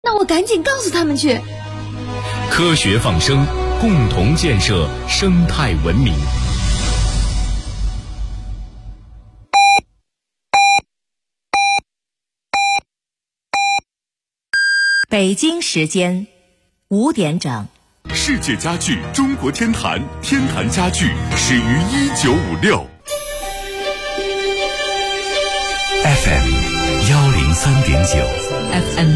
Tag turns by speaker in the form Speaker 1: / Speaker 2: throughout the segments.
Speaker 1: 那我赶紧告诉他们去。
Speaker 2: 科学放生，共同建设生态文明。
Speaker 3: 北京时间5点整。
Speaker 4: 世界家具中国天坛，天坛家具始于1956。FM 103.9
Speaker 3: FM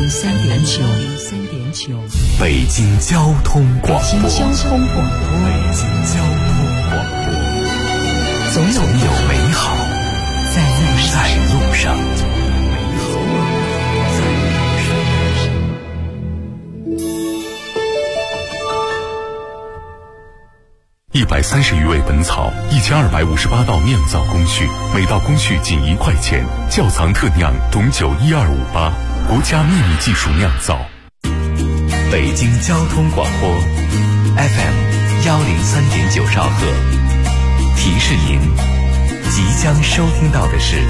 Speaker 3: 103.9，
Speaker 4: 北京交通广播。
Speaker 3: 北京交通广播，
Speaker 4: 北京交通广播，总有美好在路上。130余味本草，1258道酿造工序，每道工序仅1块钱。窖藏特酿董酒12588，国家秘密技术酿造。北京交通广播 FM 103.9兆赫，提示您即将收听到的是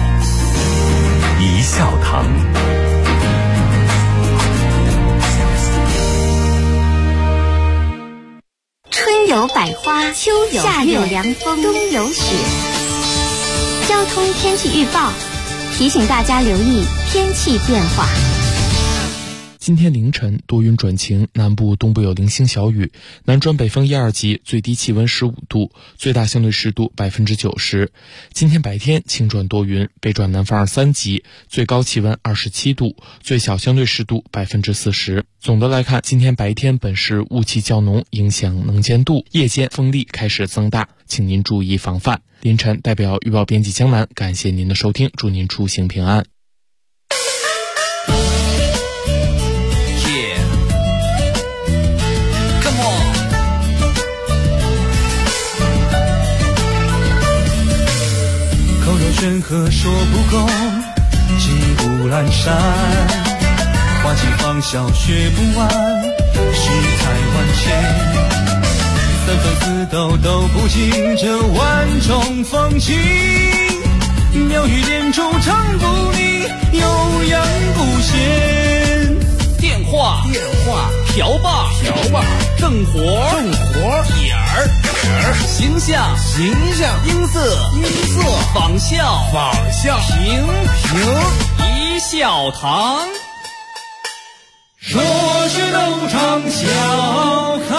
Speaker 4: 一笑堂。
Speaker 5: 春有百花，秋有夏有凉风，冬有雪。交通天气预报提醒大家留意天气变化。
Speaker 6: 今天凌晨多云转晴，南部东部有零星小雨，南转北风1、2级，最低气温15度，最大相对湿度90%。今天白天晴转多云，北转南风2、3级，最高气温27度，最小相对湿度40%。总的来看，今天白天本市雾气较浓，影响能见度，夜间风力开始增大，请您注意防范。凌晨代表预报编辑江南，感谢您的收听，祝您出行平安。
Speaker 7: 任何说不够，骑虎阑珊，花期芳笑学不完，世态万千，三分四斗都不尽这万种风情，妙语连珠唱不腻，悠扬不闲。电话瓢把正活点儿形象音色仿效平一笑堂，说是都唱笑开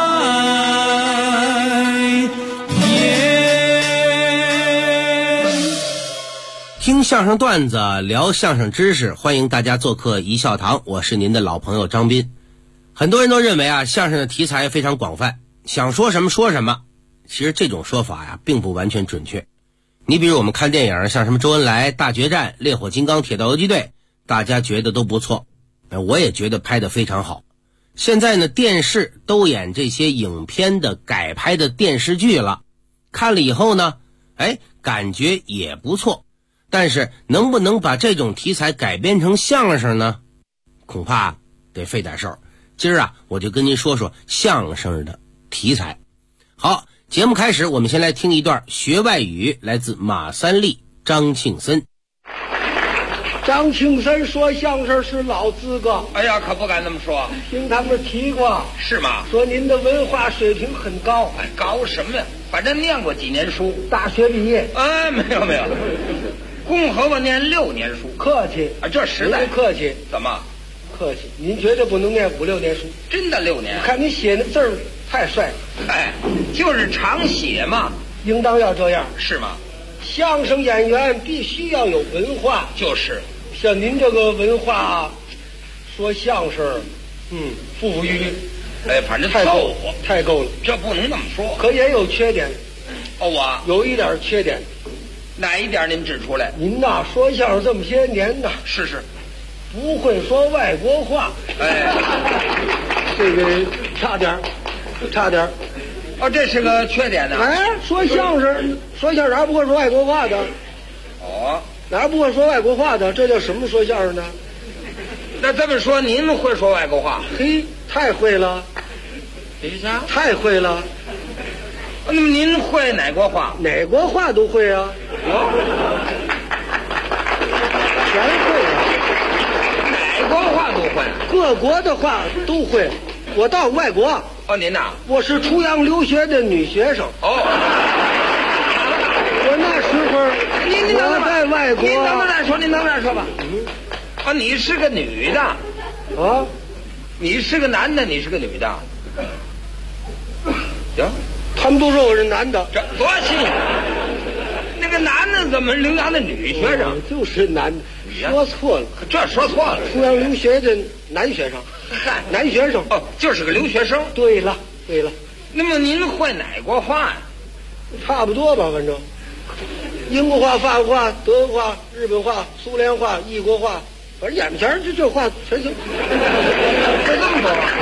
Speaker 7: 颜。
Speaker 8: 听相声段子，聊相声知识，欢迎大家做客一笑堂，我是您的老朋友张斌。很多人都认为相声的题材非常广泛，想说什么说什么。其实这种说法并不完全准确。你比如我们看电影，像什么周恩来大决战、烈火金刚、铁道游击队，大家觉得都不错，我也觉得拍得非常好。现在呢，电视都演这些影片的改拍的电视剧了，看了以后呢，感觉也不错。但是能不能把这种题材改编成相声呢？恐怕得费点事。今儿我就跟您说说相声的题材。好，节目开始，我们先来听一段学外语，来自马三立、张庆森。
Speaker 9: 张庆森说相声是老资格。
Speaker 10: 哎呀，可不敢那么说。
Speaker 9: 听他们提过。
Speaker 10: 是吗？
Speaker 9: 说您的文化水平很高。
Speaker 10: 高什么呀？反正念过几年书。
Speaker 9: 大学毕业？
Speaker 10: 没有。共和我念6年书。
Speaker 9: 客气
Speaker 10: 这时代
Speaker 9: 客气。
Speaker 10: 怎么？
Speaker 9: 客气，您绝对不能念5、6年书。
Speaker 10: 真的6年？
Speaker 9: 我看你写那字儿太帅了。
Speaker 10: 就是常写嘛。
Speaker 9: 应当要这样。
Speaker 10: 是吗？
Speaker 9: 相声演员必须要有文化。
Speaker 10: 就是。
Speaker 9: 像您这个文化，说相声，富富裕裕。
Speaker 10: 反正凑合。
Speaker 9: 太够了。
Speaker 10: 这不能那么说。
Speaker 9: 可也有缺点。
Speaker 10: 我
Speaker 9: 有一点缺点。
Speaker 10: 哪一点您指出来？
Speaker 9: 您说相声这么些年
Speaker 10: 是
Speaker 9: 不会说外国话。这个差点。
Speaker 10: 这是个缺点呢。
Speaker 9: 说相声哪不会说外国话的？哪不会说外国话的？这叫什么说相声的？
Speaker 10: 那这么说，您会说外国话？
Speaker 9: 太会了。太会了。
Speaker 10: 那么您会哪国话？
Speaker 9: 哪国话都会啊。全会啊。
Speaker 10: 哪国话都会？ 会？
Speaker 9: 各国的话都会。我到外国。
Speaker 10: 哦，您呐？
Speaker 9: 我是出洋留学的女学生。
Speaker 10: 哦。
Speaker 9: 我那时候，
Speaker 10: 您
Speaker 9: 我在外国。
Speaker 10: 您等等再说吧。啊，你是个女的。
Speaker 9: 啊？
Speaker 10: 你是个男的，你是个女的。行。
Speaker 9: 他们都说我是男的。
Speaker 10: 这多新鲜！那个男的怎么留洋的女学生？
Speaker 9: 就是男的。说错了，
Speaker 10: 这说错了。
Speaker 9: 出洋留学的男学生，男学生
Speaker 10: 哦，就是个留学生。
Speaker 9: 对了。
Speaker 10: 那么您会哪国话呀？
Speaker 9: 差不多吧，反正英国话、法国话、德国话、日本话、苏联话、异国话，反正眼前这话全行。
Speaker 10: 这么多话。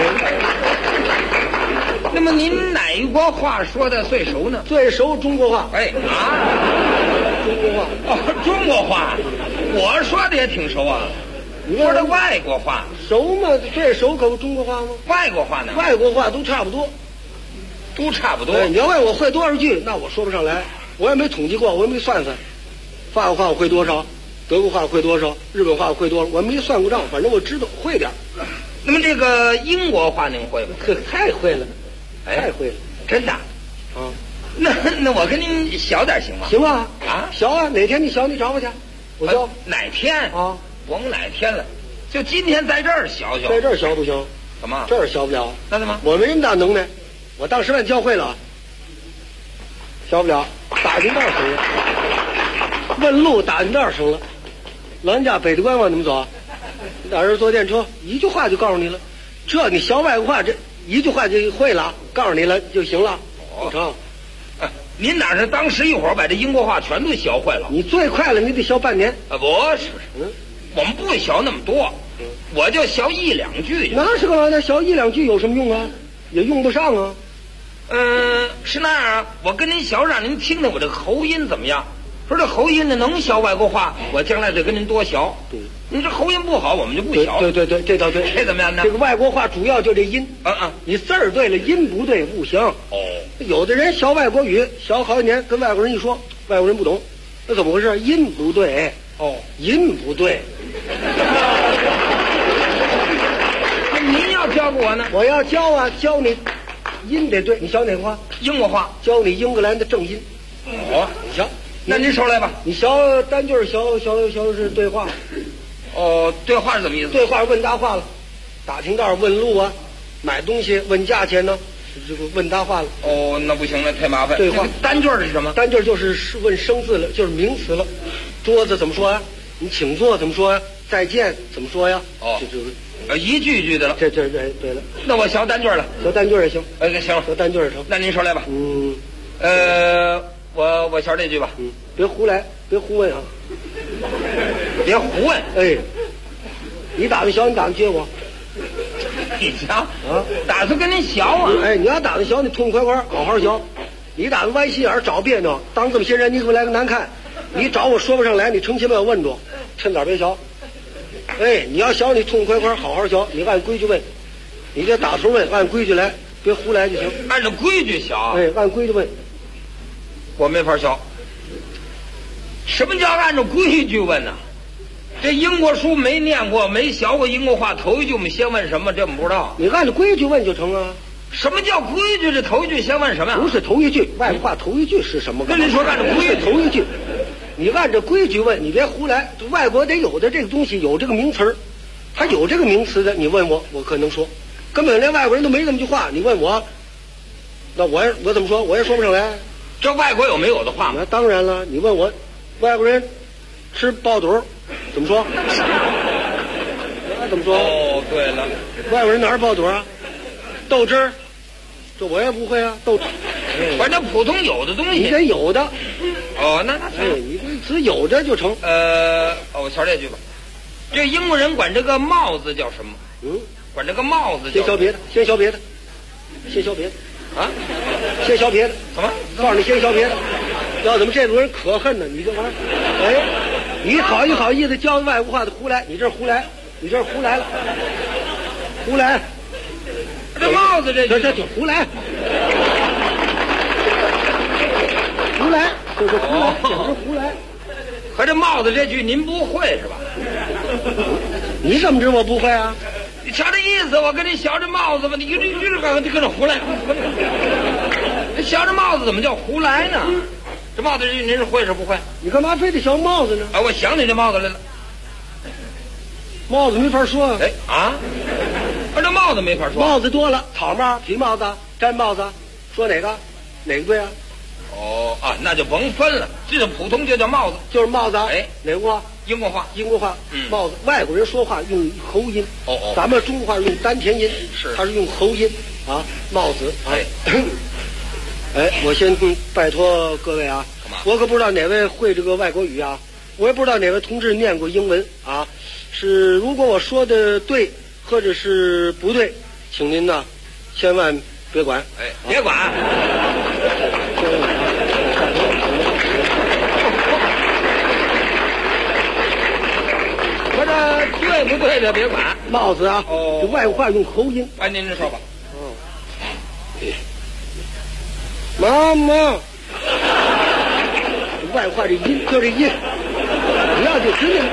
Speaker 10: 那么您哪一国话说的最熟呢？
Speaker 9: 最熟中国话。中国话。
Speaker 10: 哦，中国话，我说的也挺熟啊。你说的外国话
Speaker 9: 熟吗？最熟可不中国话吗？
Speaker 10: 外国话呢？
Speaker 9: 外国话都差不多。你要问我会多少句，那我说不上来，我也没统计过，我也没算算。法国话我会多少，德国话会多少，日本话我会多少，我没算过账，反正我知道会点。
Speaker 10: 那么这个英国话您会吗？
Speaker 9: 太会了，太会了，
Speaker 10: 真的。
Speaker 9: 啊，
Speaker 10: 那我跟您学点行吗？
Speaker 9: 行啊，学啊，哪天你学你找我去，我教。
Speaker 10: 哪天
Speaker 9: 啊？
Speaker 10: 甭哪天了，就今天在这儿学。
Speaker 9: 在这儿学不行？
Speaker 10: 怎么？
Speaker 9: 这儿学不了？
Speaker 10: 那怎么？
Speaker 9: 我没那么大能耐，我当时办教会了，学不了，打听道行了，问路打听道行了。老人家北大关往怎么走？哪儿坐电车？一句话就告诉你了。这你学外国话，这一句话就会了，告诉你了就行了，不成。
Speaker 10: 您哪是当时一会儿把这英国话全都学会了？
Speaker 9: 你最快了，你得学半年。
Speaker 10: 不是，我们不学那么多，我就学1-2句。
Speaker 9: 那是个玩意儿，学1-2句有什么用啊？也用不上啊。
Speaker 10: 是那样啊。我跟您学，让您听听我这个喉音怎么样？说这喉音呢能学外国话，我将来就跟您多学。
Speaker 9: 对，
Speaker 10: 您这喉音不好，我们就不学。
Speaker 9: 对，这倒对。
Speaker 10: 这怎么样呢？
Speaker 9: 这个外国话主要就这音。你字儿对了，音不对不行。
Speaker 10: 哦，
Speaker 9: 有的人学外国语学好几年，跟外国人一说，外国人不懂，那怎么回事？音不对。
Speaker 10: 哦，
Speaker 9: 音不对。
Speaker 10: 那您要教给我呢？
Speaker 9: 我要教啊，教你音得对。你学哪个话？
Speaker 10: 英国话。
Speaker 9: 教你英格兰的正音。
Speaker 10: 哦，
Speaker 9: 你学。
Speaker 10: 那您说来吧。
Speaker 9: 你学单句学是对话。
Speaker 10: 哦，对话是怎么意思？
Speaker 9: 对话问答话了，打听道问路啊，买东西问价钱呢，这个问答话了。
Speaker 10: 哦，那不行，那太麻烦。
Speaker 9: 对话
Speaker 10: 单句是什么？
Speaker 9: 单句就是问生字了，就是名词了。桌子怎么说呀？你请坐怎么说呀？再见怎么说呀？
Speaker 10: 哦，
Speaker 9: 就是
Speaker 10: 一句一句的了。
Speaker 9: 这对了。
Speaker 10: 那我学单句了。
Speaker 9: 学单句也行。
Speaker 10: 行，
Speaker 9: 学单句也成。
Speaker 10: 那您说来吧。我学这句吧。
Speaker 9: 别胡来，别胡问啊。
Speaker 10: 别胡问。
Speaker 9: 哎，你打算学，你打算接我？
Speaker 10: 你瞧啊，打算跟您学啊。
Speaker 9: 哎，你要打算学，你痛快快好好学。你打算歪心眼找别扭，当这么些人，你给我来个难看。你找我说不上来，你成心把我问住，趁早别学。哎，你要学，你痛快快好好学，你按规矩问，你这打头问，按规矩来，别胡来就行。
Speaker 10: 按照规矩学。
Speaker 9: 哎，按规矩问。
Speaker 10: 我没法学。什么叫按照规矩问呢？这英国书没念过，没学过英国话，头一句我们先问什么？这我们不知道。
Speaker 9: 你按照规矩问就成啊。
Speaker 10: 什么叫规矩？这头一句先问什么呀？
Speaker 9: 不是头一句，外国话头一句是什么？
Speaker 10: 跟您说按照规矩。
Speaker 9: 头一句，你按照规矩问，你别胡来。外国得有的这个东西，有这个名词儿，他有这个名词的，你问我，我可能说。根本连外国人都没这么句话，你问我，那我怎么说？我也说不上来。
Speaker 10: 这外国有没有的话吗？
Speaker 9: 那当然了，你问我，外国人吃爆肚怎么说？那怎么说？
Speaker 10: 哦，对了，
Speaker 9: 外国人哪儿爆肚啊？豆汁儿，这我也不会啊。豆汁，
Speaker 10: 反正普通有的东西，
Speaker 9: 你得有的。
Speaker 10: 哦，那
Speaker 9: 你这只有的就成。
Speaker 10: 我瞧这句吧。这英国人管这个帽子叫什么？管这个帽子叫。
Speaker 9: 先学别的，先学别的，先学别的。
Speaker 10: 啊，
Speaker 9: 先学别的。
Speaker 10: 怎么？
Speaker 9: 告诉你先学别的。要怎么这种人可恨呢？你这玩意儿，哎，你好意思教外国话的胡来，你这胡来，你这胡来了，胡来。
Speaker 10: 这帽子这
Speaker 9: 就胡来，胡来，就是胡来，就是胡来。
Speaker 10: 可这帽子这句您不会是吧？
Speaker 9: 你怎么知道我不会啊？
Speaker 10: 你瞧这意思，我跟你学这帽子吧，你跟着胡来。学这帽子怎么叫胡来呢？这帽子您是会是不会？
Speaker 9: 你干嘛非得学帽子呢？
Speaker 10: 我想起这帽子来了。
Speaker 9: 帽子没法说。
Speaker 10: 这帽子没法说。
Speaker 9: 帽子多了，草帽、皮帽子、毡帽子，说哪个对啊？
Speaker 10: 那就甭分了，这普通就叫帽子，
Speaker 9: 就是帽子。哪国话？
Speaker 10: 英国话。
Speaker 9: 英国话。帽子，外国人说话用喉音。咱们中国话用丹田音，他是用喉音啊。帽子。我先拜托各位啊，我可不知道哪位会这个外国语啊，我也不知道哪位同志念过英文啊。是如果我说的对或者是不对，请您呢千万别管。
Speaker 10: 别管。我这对不对的别管。
Speaker 9: 帽子啊，这外国话用喉音。
Speaker 10: 您这说吧。
Speaker 9: 妈妈，外话这音就这音，不要就直接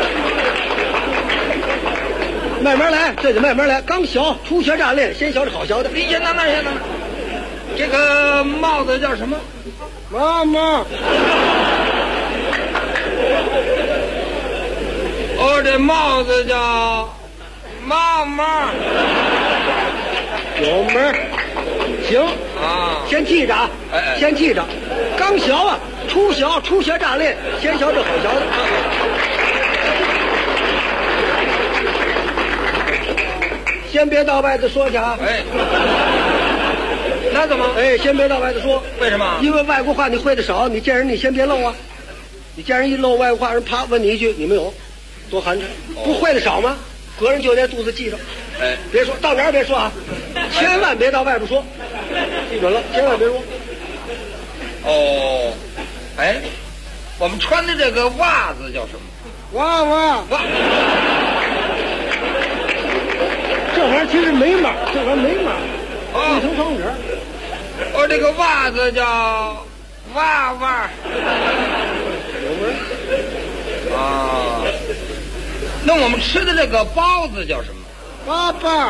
Speaker 9: 慢慢来，这就慢慢来。刚学初学乍练，先学这好学的。
Speaker 10: 先等等。这个帽子叫什么？
Speaker 9: 妈妈。
Speaker 10: 这帽子叫妈妈。
Speaker 9: 有门行
Speaker 10: 啊，
Speaker 9: 先记着啊，先记着。刚学啊，初学乍练，先学这好学的。先别到外头说去啊。
Speaker 10: 那怎么？
Speaker 9: 先别到外头说。
Speaker 10: 为什么？
Speaker 9: 因为外国话你会的少，你见人你先别漏啊。你见人一漏外国话，人啪问你一句，你没有，多寒碜。不会的少吗？隔人就在肚子记着。别说到哪儿别说啊，千万别到外边说，记准了，千万别说。
Speaker 10: 我们穿的这个袜子叫什么？
Speaker 9: 袜。这玩意儿其实没码，一层双指。
Speaker 10: 这个袜子叫袜袜。
Speaker 9: 有门
Speaker 10: 那我们吃的这个包子叫什么？
Speaker 9: 爸爸。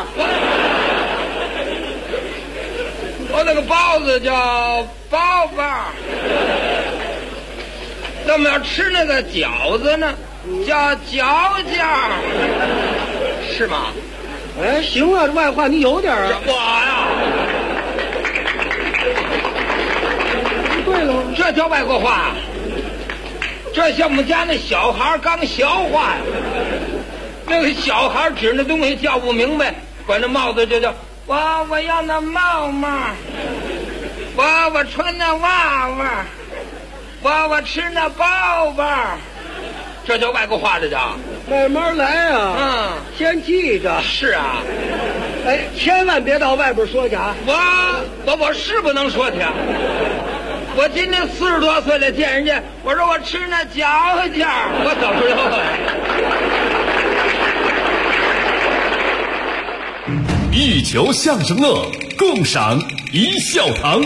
Speaker 10: 那个包子叫包包。那么要吃那个饺子呢，叫饺饺，是吗？
Speaker 9: 行啊，这外话你有点啊。
Speaker 10: 我呀，
Speaker 9: 对了，
Speaker 10: 这叫外国话。这像我们家那小孩刚学话呀，那个小孩指那东西叫不明白，管那帽子就叫我要那帽帽，我穿那袜袜，我吃那包包，这叫外国话，这叫。
Speaker 9: 慢慢来啊。先记着。
Speaker 10: 是啊。
Speaker 9: 千万别到外边说去啊。
Speaker 10: 我是不能说去。我今年40多岁了，见人家我说我吃那饺饺，我怎么
Speaker 2: 说？一球相声乐，共赏一笑堂。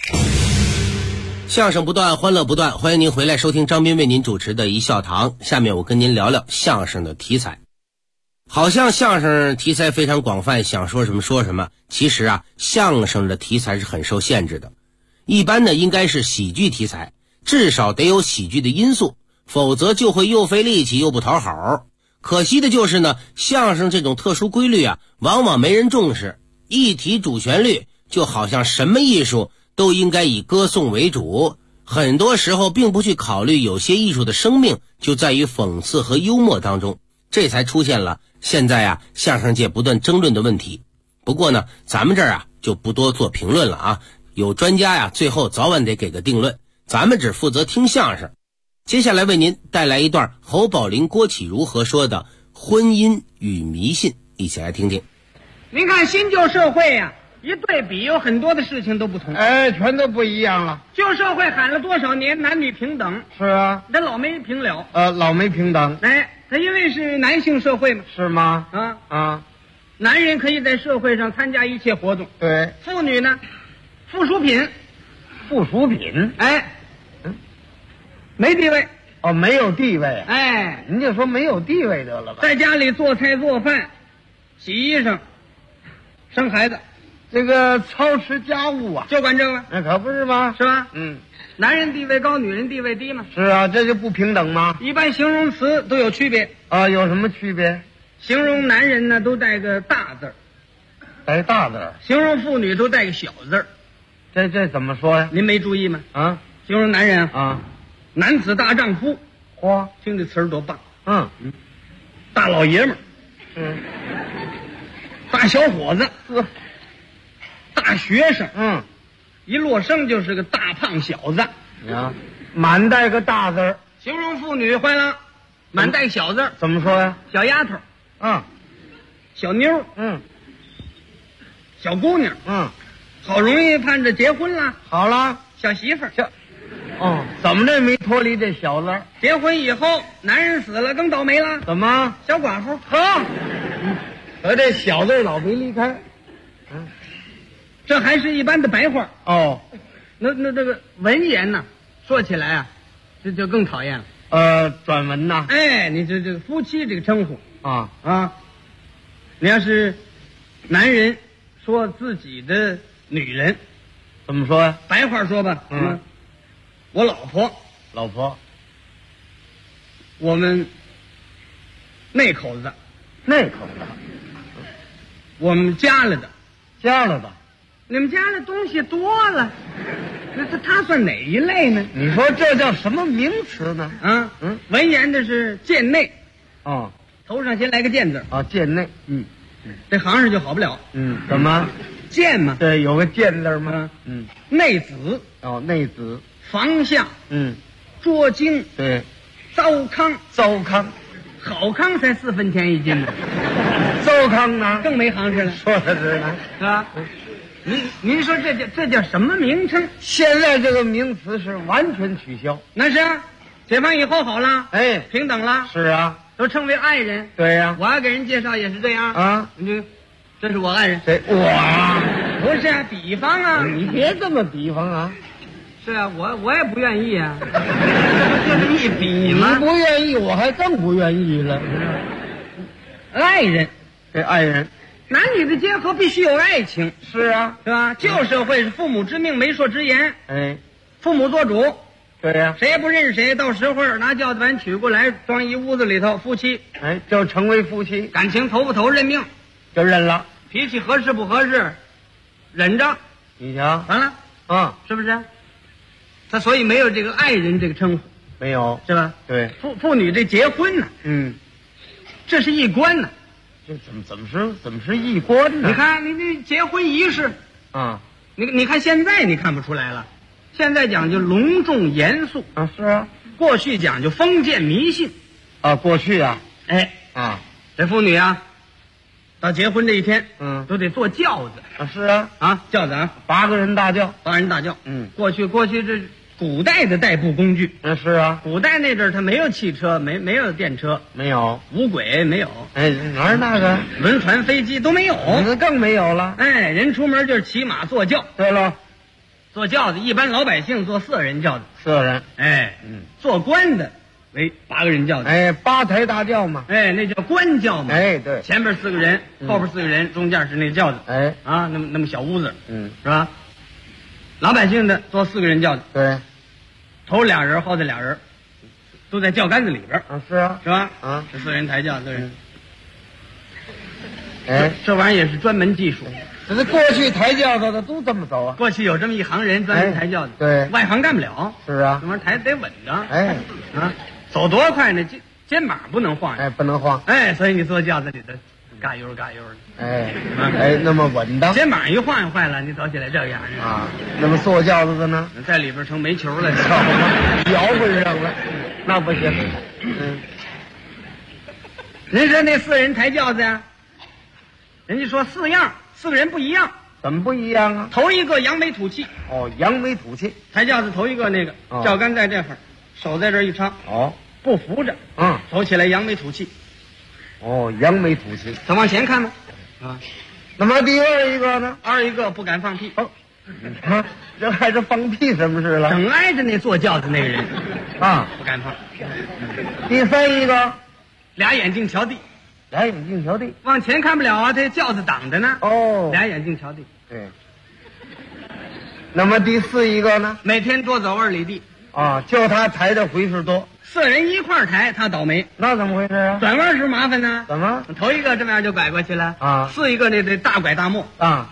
Speaker 8: 相声不断，欢乐不断，欢迎您回来收听张斌为您主持的一笑堂。下面我跟您聊聊相声的题材。好像相声题材非常广泛，想说什么说什么。其实啊，相声的题材是很受限制的。一般呢应该是喜剧题材，至少得有喜剧的因素，否则就会又费力气又不讨好。可惜的就是呢，相声这种特殊规律啊，往往没人重视。一提主旋律，就好像什么艺术都应该以歌颂为主，很多时候并不去考虑有些艺术的生命就在于讽刺和幽默当中，这才出现了现在啊相声界不断争论的问题。不过呢，咱们这儿啊就不多做评论了啊，有专家呀最后早晚得给个定论，咱们只负责听相声。接下来为您带来一段侯宝林、郭启儒合说的婚姻与迷信，一起来听听。
Speaker 1: 您看新旧社会呀，一对比，有很多的事情都不同。
Speaker 11: 全都不一样了。
Speaker 1: 旧社会喊了多少年男女平等？
Speaker 11: 是啊，
Speaker 1: 这老没平了。
Speaker 11: 老没平等。
Speaker 1: 它因为是男性社会嘛。
Speaker 11: 是吗？
Speaker 1: 男人可以在社会上参加一切活动。
Speaker 11: 对。
Speaker 1: 妇女呢，附属品。
Speaker 11: 附属品？
Speaker 1: 没地位。
Speaker 11: 没有地位。
Speaker 1: 您
Speaker 11: 就说没有地位得了吧？
Speaker 1: 在家里做菜做饭， 洗衣裳、生孩子，
Speaker 11: 这个操持家务啊，
Speaker 1: 就管这个，
Speaker 11: 那可不是吗？
Speaker 1: 是吧？
Speaker 11: 嗯，
Speaker 1: 男人地位高，女人地位低嘛。
Speaker 11: 是啊，这就不平等吗？
Speaker 1: 一般形容词都有区别
Speaker 11: 啊，有什么区别？
Speaker 1: 形容男人呢，都带个大字儿；
Speaker 11: 带大字儿。
Speaker 1: 形容妇女都带个小字儿。
Speaker 11: 这怎么说呀？
Speaker 1: 您没注意吗？
Speaker 11: 啊，
Speaker 1: 形容男人
Speaker 11: 啊，
Speaker 1: 男子大丈夫。
Speaker 11: 嚯，
Speaker 1: 听这词儿多棒！
Speaker 11: 嗯，
Speaker 1: 大老爷们儿，大小伙子，大学生，一落生就是个大胖小子。
Speaker 11: 啊，满带个大字儿。
Speaker 1: 形容妇女坏了，满带小字儿。
Speaker 11: 怎么说呀？
Speaker 1: 小丫头，小妞，小姑娘，好容易盼着结婚了。
Speaker 11: 好了，
Speaker 1: 小媳妇儿，
Speaker 11: 怎么这没脱离这小字儿？
Speaker 1: 结婚以后，男人死了更倒霉了。
Speaker 11: 怎么？
Speaker 1: 小寡妇，
Speaker 11: 和这小字老没离开。
Speaker 1: 这还是一般的白话。
Speaker 11: 那
Speaker 1: 这个文言呢，说起来啊，这就更讨厌了。
Speaker 11: 转文呐。
Speaker 1: 哎，你这个夫妻这个称呼
Speaker 11: 啊，
Speaker 1: 你要是男人说自己的女人，
Speaker 11: 怎么说呀？
Speaker 1: 白话说吧，我老婆，我们那口子，我们家了的，你们家的东西多了，他算哪一类呢？
Speaker 11: 你说这叫什么名词呢？
Speaker 1: 文言的是贱内，
Speaker 11: 头
Speaker 1: 上先来个贱字
Speaker 11: 啊，贱内，
Speaker 1: 这行上就好不了。
Speaker 11: 怎么？
Speaker 1: 贱嘛，
Speaker 11: 对，有个贱字吗？
Speaker 1: 内子，
Speaker 11: 内子，
Speaker 1: 房下，捉精，
Speaker 11: 对，
Speaker 1: 糟糠，好糠才4分钱一斤呢，
Speaker 11: 糟糠呢
Speaker 1: 更没行市了。
Speaker 11: 说的是呢，
Speaker 1: 是吧？您说这叫什么名称？
Speaker 11: 现在这个名词是完全取消。
Speaker 1: 那是啊，解放以后好了，平等了。
Speaker 11: 是啊，
Speaker 1: 都称为爱人。
Speaker 11: 对呀，
Speaker 1: 我要给人介绍也是这样
Speaker 11: 啊。
Speaker 1: 这是我爱人。
Speaker 11: 谁？我
Speaker 1: 不是啊，比方啊，
Speaker 11: 你别这么比方啊。
Speaker 1: 是啊，我也不愿意啊，就这么一比嘛。
Speaker 11: 你不愿意，我还更不愿意了。
Speaker 1: 爱人，
Speaker 11: 这爱人，
Speaker 1: 男女的结合必须有爱情。
Speaker 11: 是啊，
Speaker 1: 是吧？旧社会是父母之命，媒妁之言。父母做主。
Speaker 11: 对呀，
Speaker 1: 谁也不认识谁，到时候拿轿子板取过来，装一屋子里头，夫妻，
Speaker 11: 就成为夫妻。
Speaker 1: 感情投不投，认命，
Speaker 11: 就认了。
Speaker 1: 脾气合适不合适，忍着。
Speaker 11: 你瞧，
Speaker 1: 完了，是不是？他所以没有这个爱人这个称呼，
Speaker 11: 没有，
Speaker 1: 是吧？
Speaker 11: 对，
Speaker 1: 妇女这结婚呢，这是一关呢。
Speaker 11: 这怎么是一关呢？
Speaker 1: 你看你这结婚仪式
Speaker 11: 啊，
Speaker 1: 你看现在你看不出来了，现在讲究隆重严肃
Speaker 11: 啊，是啊，
Speaker 1: 过去讲究封建迷信
Speaker 11: 啊，过去啊，
Speaker 1: 这妇女啊，到结婚这一天，
Speaker 11: 都
Speaker 1: 得坐轿子
Speaker 11: 啊，是啊，
Speaker 1: 轿子啊
Speaker 11: ，8个人大轿
Speaker 1: ，8人大轿，过去这古代的代步工具，
Speaker 11: 是啊，
Speaker 1: 古代那阵儿它没有汽车，没有电车，
Speaker 11: 没有
Speaker 1: 无轨，没有，
Speaker 11: 哪是那个
Speaker 1: 轮船、飞机都没有，
Speaker 11: 那更没有了。
Speaker 1: 人出门就是骑马坐轿。
Speaker 11: 对了，
Speaker 1: 坐轿子，一般老百姓坐4人轿子
Speaker 11: ，4人，
Speaker 1: 做官的为8个人轿子
Speaker 11: ，8抬大轿嘛，
Speaker 1: 那叫官轿嘛，
Speaker 11: 对，
Speaker 1: 前边4个人，后边4个人，中间是那轿子，那么小屋子，是吧？老百姓的坐4个人轿子，
Speaker 11: 对，
Speaker 1: 头2人，后头2人，都在轿杆子里边
Speaker 11: 是啊，
Speaker 1: 是吧？这4人抬轿子，这玩意儿也是专门技术。
Speaker 11: 这过去抬轿子的都这么走啊，
Speaker 1: 过去有这么一行人专门抬轿子，
Speaker 11: 对，
Speaker 1: 外行干不了。
Speaker 11: 是啊，
Speaker 1: 这玩意儿抬得稳当，走多快呢？肩膀不能晃，
Speaker 11: 不能晃，
Speaker 1: 所以你坐轿子里头，嘎悠嘎悠
Speaker 11: 的，那么稳当。
Speaker 1: 肩膀一晃就坏了，你走起来这样
Speaker 11: 啊。那么坐轿子的呢，
Speaker 1: 在里边成煤球了，
Speaker 11: 摇滚上了，那不行。
Speaker 1: 人说那4人抬轿子呀，人家说4样，4个人不一样。
Speaker 11: 怎么不一样啊？
Speaker 1: 头一个扬眉吐气。
Speaker 11: 扬眉吐气。
Speaker 1: 抬轿子头一个那个轿杆在这块，手在这一插。不扶着。走起来扬眉吐气。
Speaker 11: 扬眉吐气。
Speaker 1: 咱往前看吧。
Speaker 11: 那么第二一个呢？
Speaker 1: 二一个不敢放屁。
Speaker 11: 这还是放屁什么事了？
Speaker 1: 整挨着那坐轿子那个人不敢放。
Speaker 11: 第三一个，
Speaker 1: 俩眼睛瞧地。
Speaker 11: 俩眼睛瞧地，
Speaker 1: 往前看不了啊，这轿子挡着呢。
Speaker 11: 哦，
Speaker 1: 俩眼睛瞧地。
Speaker 11: 对。那么第四一个呢？
Speaker 1: 每天多走2里地。
Speaker 11: 啊，就他抬的回数多
Speaker 1: ，4人一块抬，他倒霉。
Speaker 11: 那怎么回事啊？
Speaker 1: 转弯时候麻烦呢。
Speaker 11: 怎么？
Speaker 1: 头一个这么样就拐过去了
Speaker 11: 啊
Speaker 1: ，4一个那得大拐大磨
Speaker 11: 啊。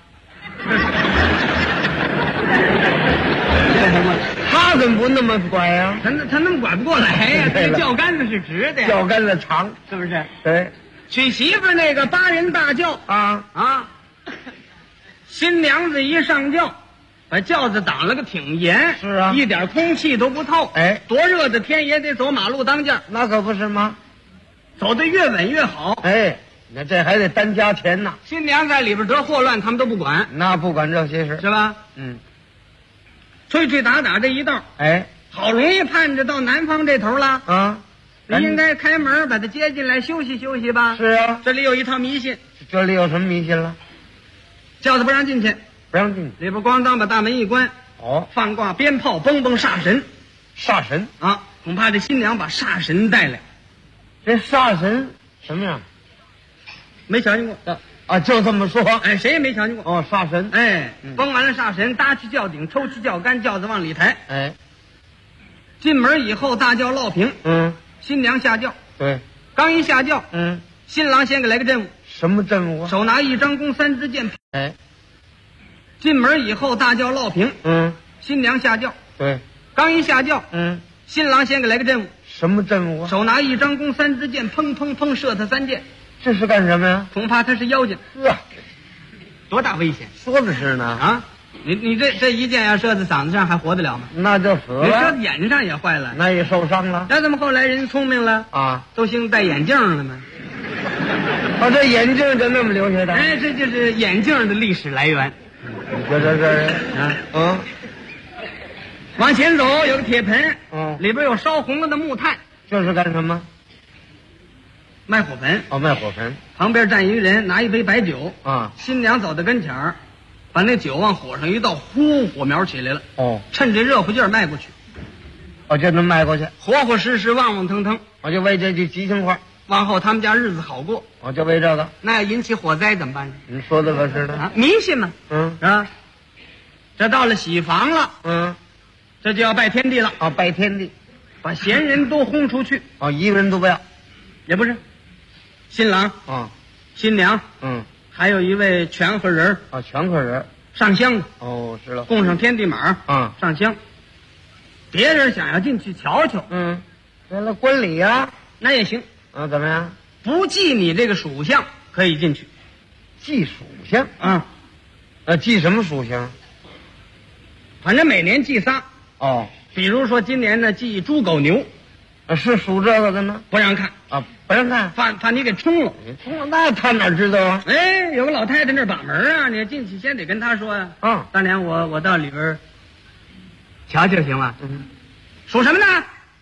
Speaker 11: 他怎么不那么拐呀？
Speaker 1: 他那么拐不过来呀，这轿杆子是直的呀，
Speaker 11: 轿杆子长，
Speaker 1: 是不是？
Speaker 11: 对。
Speaker 1: 娶媳妇那个8人大轿啊，新娘子一上轿，把轿子挡了个挺严，
Speaker 11: 是啊，
Speaker 1: 一点空气都不透。
Speaker 11: 哎，
Speaker 1: 多热的天也得走马路当间，
Speaker 11: 那可不是吗？
Speaker 1: 走得越稳越好。
Speaker 11: 哎，那这还得单加钱呢。
Speaker 1: 新娘在里边得祸乱，他们都不管，
Speaker 11: 那不管这些事，
Speaker 1: 是吧？
Speaker 11: 嗯。
Speaker 1: 吹吹打打这一道，
Speaker 11: 哎，
Speaker 1: 好容易盼着到南方这头了
Speaker 11: 啊！
Speaker 1: 你应该开门把他接进来休息休息吧。
Speaker 11: 是啊，
Speaker 1: 这里有一套迷信。
Speaker 11: 这里有什么迷信了？
Speaker 1: 轿子不让进去，
Speaker 11: 不让进去，
Speaker 1: 里边咣当把大门一关，
Speaker 11: 哦，
Speaker 1: 放挂鞭炮，嘣嘣煞神，
Speaker 11: 煞神
Speaker 1: 啊！恐怕这新娘把煞神带来。
Speaker 11: 这煞神什么样？
Speaker 1: 没瞧见过
Speaker 11: 啊，就这么说。
Speaker 1: 哎，谁也没瞧见过。
Speaker 11: 哦，煞神。
Speaker 1: 哎，崩完了煞神，搭起轿顶，抽起轿杆，轿子往里抬。
Speaker 11: 哎，
Speaker 1: 进门以后，大轿落平。新娘下轿。
Speaker 11: 对。
Speaker 1: 刚一下轿，新郎先给来个阵务。
Speaker 11: 什么阵务啊？
Speaker 1: 手拿一张弓，3支箭。
Speaker 11: 哎。
Speaker 1: 进门以后，大轿落平。新娘下轿。
Speaker 11: 对。
Speaker 1: 刚一下轿，新郎先给来个阵务。
Speaker 11: 什么阵务啊？
Speaker 1: 手拿一张弓，3支箭，砰砰砰射他3箭。
Speaker 11: 这是干什么呀？
Speaker 1: 恐怕他是妖精。多大危险！
Speaker 11: 说的是呢
Speaker 1: 啊！你这一箭要射在嗓子上，还活得了吗？
Speaker 11: 那就死了。
Speaker 1: 你射眼睛上也坏了，
Speaker 11: 那也受伤了。
Speaker 1: 那怎么后来人聪明了
Speaker 11: 啊？
Speaker 1: 都兴戴眼镜了吗？
Speaker 11: 哦，这眼镜就那么留下的？
Speaker 1: 哎，这就是眼镜的历史来源。
Speaker 11: 你说这
Speaker 1: 往前走有个铁盆，里边有烧红了的木炭，
Speaker 11: 这是干什么？
Speaker 1: 卖火盆。
Speaker 11: 哦，卖火盆。
Speaker 1: 旁边站一个人，拿一杯白酒
Speaker 11: 啊。
Speaker 1: 新娘走到跟前儿，把那酒往火上一倒，呼，火苗起来了。
Speaker 11: 哦，
Speaker 1: 趁这热乎劲儿迈过去。
Speaker 11: 哦，就能迈过去，
Speaker 1: 活活实实，旺旺腾腾。
Speaker 11: 我就为这句吉祥话，
Speaker 1: 往后他们家日子好过。
Speaker 11: 我就为这个。
Speaker 1: 那要引起火灾怎么办？
Speaker 11: 你说的可是的
Speaker 1: 啊，迷信嘛。是吧？这到了喜房了，这就要拜天地了。
Speaker 11: 啊，拜天地，
Speaker 1: 把闲人都轰出去。
Speaker 11: 哦，一个人都不要，
Speaker 1: 也不是。新郎新娘还有一位全和人
Speaker 11: 全和人
Speaker 1: 上香
Speaker 11: 哦，是了，
Speaker 1: 供上天地马上香。别人想要进去瞧瞧，
Speaker 11: 为了观礼呀，
Speaker 1: 那也行
Speaker 11: 啊。怎么样？
Speaker 1: 不记你这个属相可以进去，
Speaker 11: 记属相记什么属相？
Speaker 1: 反正每年记仨
Speaker 11: 哦。
Speaker 1: 比如说今年呢记猪狗牛，
Speaker 11: 是属这个的呢，
Speaker 1: 不让看
Speaker 11: 啊，不让看，
Speaker 1: 怕你给冲了。
Speaker 11: 冲了那他哪知道啊？
Speaker 1: 哎，有个老太太那把门啊，你进去先得跟她说呀。大娘，我到里边瞧瞧行吗？属什么呢？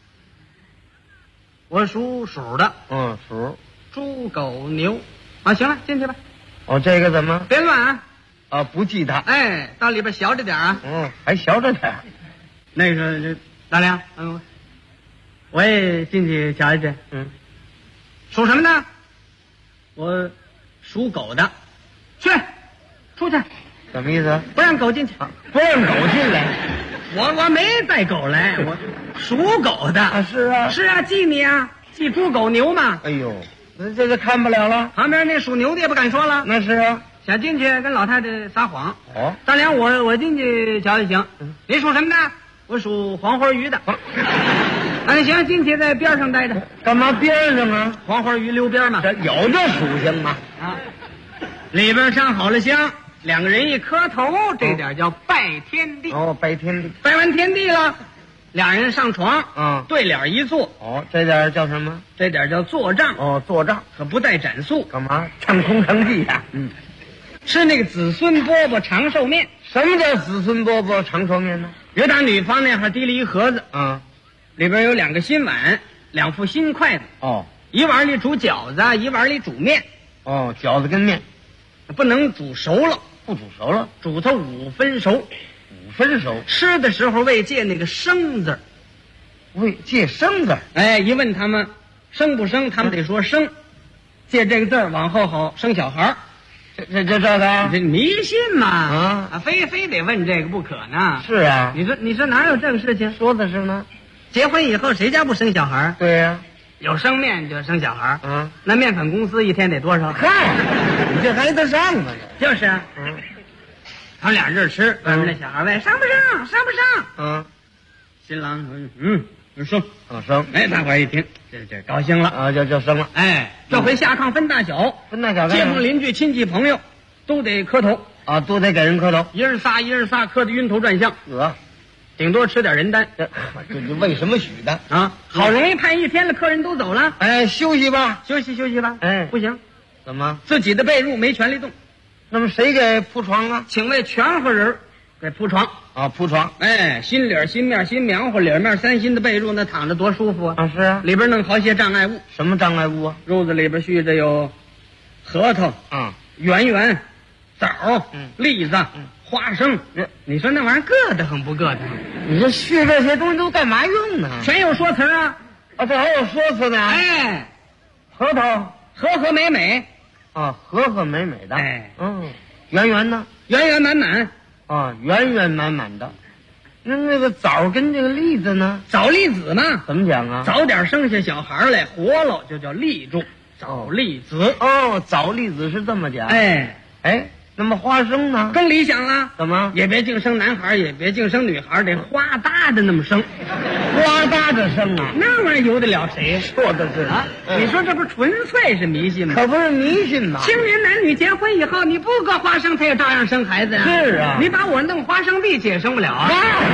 Speaker 1: 我属鼠的。
Speaker 11: 属
Speaker 1: 猪狗牛啊，行了，进去吧。
Speaker 11: 哦，这个怎么？
Speaker 1: 别乱
Speaker 11: 不记他。
Speaker 1: 哎，到里边小着点啊。
Speaker 11: 还小着点。
Speaker 1: 那个大娘，我也进去瞧一瞧。属什么呢？我属狗的。去，出去。
Speaker 11: 什么意思？
Speaker 1: 不让狗进去。
Speaker 11: 不让狗进来。
Speaker 1: 我没带狗来，我属狗的。
Speaker 11: 是啊，
Speaker 1: 是啊，记你啊，记猪狗牛嘛。
Speaker 11: 哎呦，那这就看不了了。
Speaker 1: 旁边那属牛的也不敢说了。
Speaker 11: 那是啊，
Speaker 1: 想进去跟老太太撒谎。
Speaker 11: 大
Speaker 1: 娘，我进去瞧就行。你属什么的？我属黄花鱼的。行，进去在边上待着。
Speaker 11: 干嘛边上啊？
Speaker 1: 黄花鱼溜边嘛。
Speaker 11: 有这属性吗？
Speaker 1: 里边上好了香，两个人一磕头，这点叫拜天地。
Speaker 11: 拜天地。
Speaker 1: 拜完天地了，俩人上床，对脸一坐。
Speaker 11: 这点叫什么？
Speaker 1: 这点叫坐帐。
Speaker 11: 坐帐
Speaker 1: 可不带斩素。
Speaker 11: 干嘛？唱空城计呀。
Speaker 1: 吃那个子孙饽饽长寿面。
Speaker 11: 什么叫子孙饽饽长寿面呢？
Speaker 1: 有打女方那哈提了一盒子，里边有2个新碗，2副新筷子。一碗里煮饺子，一碗里煮面。
Speaker 11: 饺子跟面
Speaker 1: 不能煮熟了，
Speaker 11: 不煮熟了，
Speaker 1: 煮它5分熟。
Speaker 11: 5分熟。
Speaker 1: 吃的时候未借那个生字，
Speaker 11: 未借生字。
Speaker 1: 哎，一问他们生不生，他们得说生。 借这个字儿往后好生小孩儿。
Speaker 11: 这个
Speaker 1: 这迷信嘛
Speaker 11: 啊，
Speaker 1: 非得问这个不可呢。
Speaker 11: 是啊，
Speaker 1: 你说哪有这个事情？
Speaker 11: 说的是呢。
Speaker 1: 结婚以后谁家不生小孩儿？
Speaker 11: 对呀，
Speaker 1: 有生面就生小孩儿。
Speaker 11: 嗯，
Speaker 1: 那面粉公司一天得多少？
Speaker 11: 嗨，你这还得上吗？
Speaker 1: 就是啊。他俩人吃，外面那小孩问上不上？上不上？
Speaker 11: 嗯，
Speaker 1: 新郎说
Speaker 11: 生。
Speaker 1: 哎，大伙儿一听，这高兴了
Speaker 11: 啊，就生了。
Speaker 1: 哎，这回下炕分大小，街坊邻居亲戚朋友都得磕头
Speaker 11: 啊，都得给人磕头，
Speaker 1: 一人仨磕得晕头转向。顶多吃点人丹。
Speaker 11: 这为什么许的
Speaker 1: 啊？好容易盼一天了，客人都走了，
Speaker 11: 哎，休息吧。
Speaker 1: 哎，不行，
Speaker 11: 怎么？
Speaker 1: 自己的被褥没权利动。
Speaker 11: 那么谁给铺床啊？
Speaker 1: 请为全乎人给铺床
Speaker 11: 啊，铺床。
Speaker 1: 哎，新里新面新棉花，里面3新的被褥，那躺着多舒服啊！
Speaker 11: 啊，是啊，
Speaker 1: 里边弄好些障碍物。
Speaker 11: 什么障碍物啊？
Speaker 1: 褥子里边续着有核桃
Speaker 11: 啊、
Speaker 1: 圆圆、枣、栗子、花生。你说那玩意儿硌得很不硌得很？
Speaker 11: 你这续这些东西都干嘛用呢？
Speaker 1: 全有说词啊！
Speaker 11: 啊，这还有说辞呢。
Speaker 1: 哎，
Speaker 11: 核桃
Speaker 1: 和美美
Speaker 11: 啊，和美美的。
Speaker 1: 哎，
Speaker 11: 圆圆呢？
Speaker 1: 圆圆满满
Speaker 11: 啊，圆圆满满的。那个枣跟这个栗子呢？
Speaker 1: 枣栗子嘛，
Speaker 11: 怎么讲啊？
Speaker 1: 早点生下小孩来，活了就叫栗柱，枣栗子。
Speaker 11: 哦，枣栗子是这么讲。
Speaker 1: 哎，
Speaker 11: 那么花生呢？
Speaker 1: 更理想了。
Speaker 11: 怎么？
Speaker 1: 也别净生男孩，也别净生女孩，得花搭的那么生。
Speaker 11: 花搭着生啊？
Speaker 1: 那玩意儿由得了谁？
Speaker 11: 说的是
Speaker 1: 啊！你说这不纯粹是迷信吗？
Speaker 11: 可不是迷信吗？
Speaker 1: 青年男女结婚以后，你不搁花生，他也照样生孩子呀。
Speaker 11: 是啊，
Speaker 1: 你把我弄花生地去也生不了啊。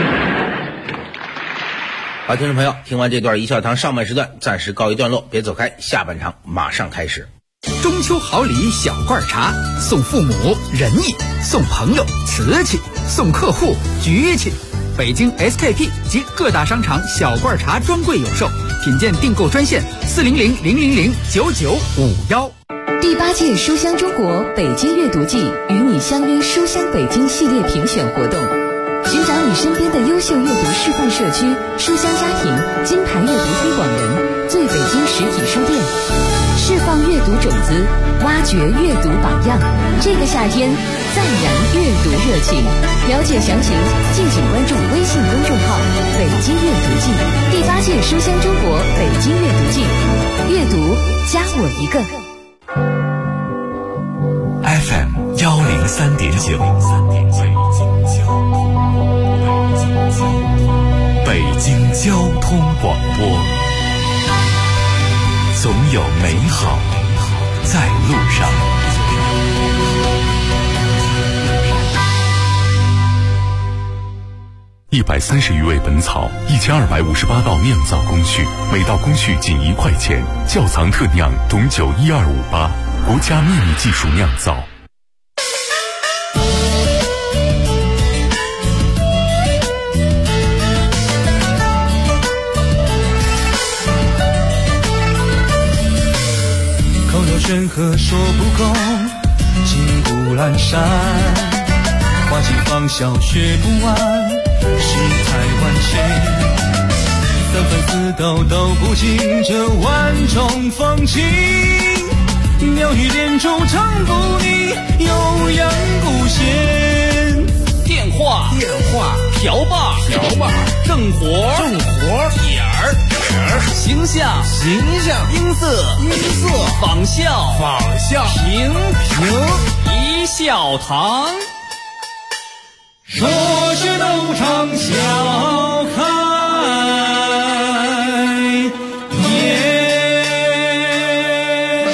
Speaker 8: 好，听众朋友，听完这段一笑堂上半时段，暂时告一段落，别走开，下半场马上开始。
Speaker 12: 中秋好礼小罐茶，送父母仁义，送朋友瓷器，送客户局气。北京 SKP 及各大商场小罐茶专柜有售，品鉴订购专线400-000-9951。
Speaker 13: 第8届书香中国北京阅读季与你相约书香北京系列评选活动，寻找你身边的优秀阅读示范社区、书香家庭、金牌阅读推广人、最北京实体书店，释放阅读种子，挖掘阅读榜样。这个夏天再燃阅读热情。了解详情，敬请关注微信公众号“北京阅读季”。第8届书香中国北京阅读季，阅读加我一个。
Speaker 4: FM 103.9，北京交通广播，总有美好在路上。130余味本草，1258道酿造工序，每道工序仅1块钱。窖藏特酿董酒12588，国家秘密技术酿造。
Speaker 7: 口有悬河说不够，骑虎阑珊，花尽芳笑学不完，世态万千，三番四斗都不尽这万种风情，鸟语连珠唱不腻，悠扬不歇。
Speaker 12: 电话瓢把正活点儿形象音色仿效平一笑堂，
Speaker 7: 说是斗场笑开颜。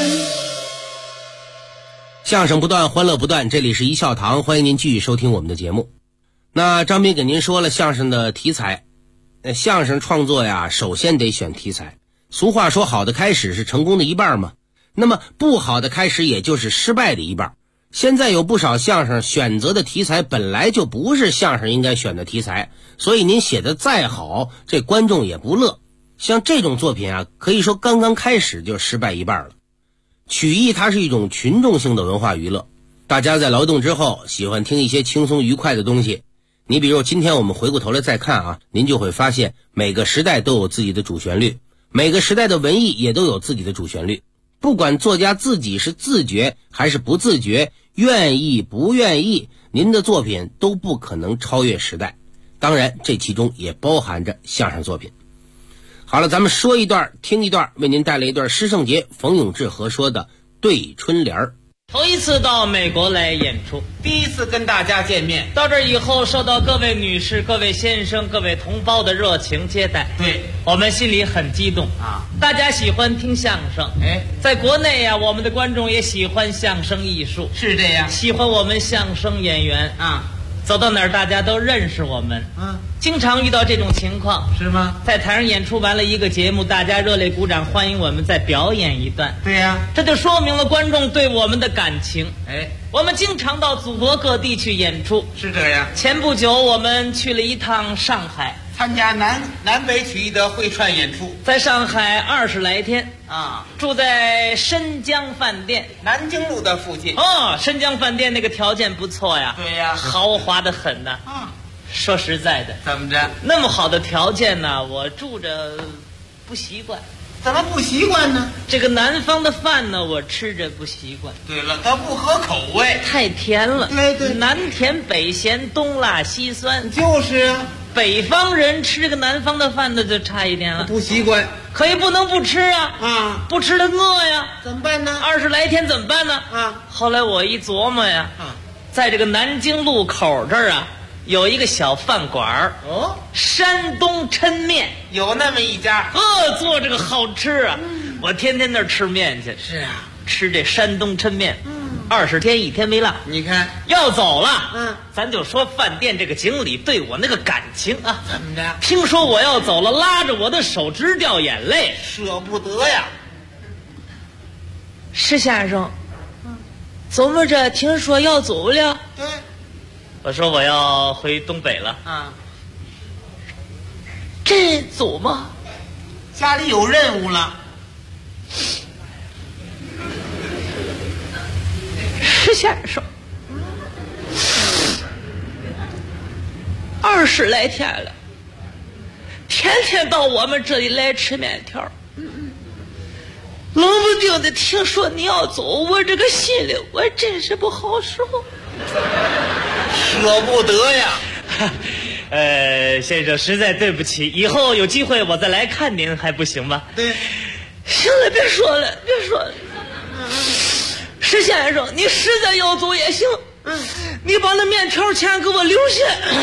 Speaker 8: 相声不断，欢乐不断，这里是一笑堂，欢迎您继续收听我们的节目。那张斌给您说了相声的题材，相声创作呀，首先得选题材。俗话说，好的开始是成功的一半嘛，那么不好的开始也就是失败的一半。现在有不少相声选择的题材本来就不是相声应该选的题材，所以您写的再好，这观众也不乐。像这种作品啊，可以说刚刚开始就失败一半了。曲艺它是一种群众性的文化娱乐，大家在劳动之后喜欢听一些轻松愉快的东西。你比如今天我们回过头来再看啊，您就会发现每个时代都有自己的主旋律，每个时代的文艺也都有自己的主旋律。 不管作家自己是自觉还是不自觉，愿意不愿意，您的作品都不可能超越时代。当然，这其中也包含着相声作品。好了，咱们说一段，听一段，为您带来一段施圣杰、冯永志合说的《对春联》。
Speaker 14: 头一次到美国来演出，
Speaker 15: 第一次跟大家见面，
Speaker 14: 到这以后受到各位女士、各位先生、各位同胞的热情接待，
Speaker 15: 对
Speaker 14: 我们心里很激动啊！大家喜欢听相声，在国内呀，我们的观众也喜欢相声艺术，
Speaker 15: 是这样，
Speaker 14: 喜欢我们相声演员
Speaker 15: 啊。
Speaker 14: 走到哪儿大家都认识我们，经常遇到这种情况，
Speaker 15: 是吗？
Speaker 14: 在台上演出完了一个节目，大家热烈鼓掌欢迎我们再表演一段。
Speaker 15: 对呀，
Speaker 14: 这就说明了观众对我们的感情。我们经常到祖国各地去演出，
Speaker 15: 是这样。
Speaker 14: 前不久我们去了一趟上海，
Speaker 15: 参加南北曲艺的会串演出，
Speaker 14: 在上海20来天
Speaker 15: 啊，
Speaker 14: 住在申江饭店，
Speaker 15: 南京路的附近。
Speaker 14: 哦，申江饭店那个条件不错呀，
Speaker 15: 对呀，
Speaker 14: 豪华的很呢。说实在的，
Speaker 15: 怎么着？
Speaker 14: 那么好的条件呢，我住着不习惯。
Speaker 15: 怎么不习惯呢？
Speaker 14: 这个南方的饭呢，我吃着不习惯。
Speaker 15: 对了，它不合口味，
Speaker 14: 太甜了。
Speaker 15: 对，
Speaker 14: 南甜北咸，东辣西酸。
Speaker 15: 就是啊，
Speaker 14: 北方人吃这个南方的饭呢，就差一点了。
Speaker 15: 不习惯，
Speaker 14: 可以不能不吃啊！不吃了饿呀，
Speaker 15: 怎么办呢
Speaker 14: ？20来天怎么办呢？后来我一琢磨呀，在这个南京路口这儿啊，有一个小饭馆山东抻面，
Speaker 15: 有那么一家，
Speaker 14: 做这个好吃啊！我天天那儿吃面去。
Speaker 15: 是啊，
Speaker 14: 吃这山东抻面，20天1天没落。
Speaker 15: 你看
Speaker 14: 要走了，咱就说饭店这个经理对我那个感情啊，
Speaker 15: 怎么着？
Speaker 14: 听说我要走了，拉着我的手直掉眼泪，
Speaker 15: 舍不得呀。
Speaker 14: 石先生，怎么着？听说要走了？
Speaker 15: 对。
Speaker 14: 我说我要回东北了。真走吗？
Speaker 15: 家里有任务了。
Speaker 14: 石先生，20来天了，天天到我们这里来吃面条。冷不丁的听说你要走，我这个心里我真是不好受。
Speaker 15: 舍不得呀。
Speaker 14: 先生，实在对不起，以后有机会我再来看您还不行吗？
Speaker 15: 对。
Speaker 14: 行了，别说了。石先生，你实在要走也行，你把那面条钱给我留下。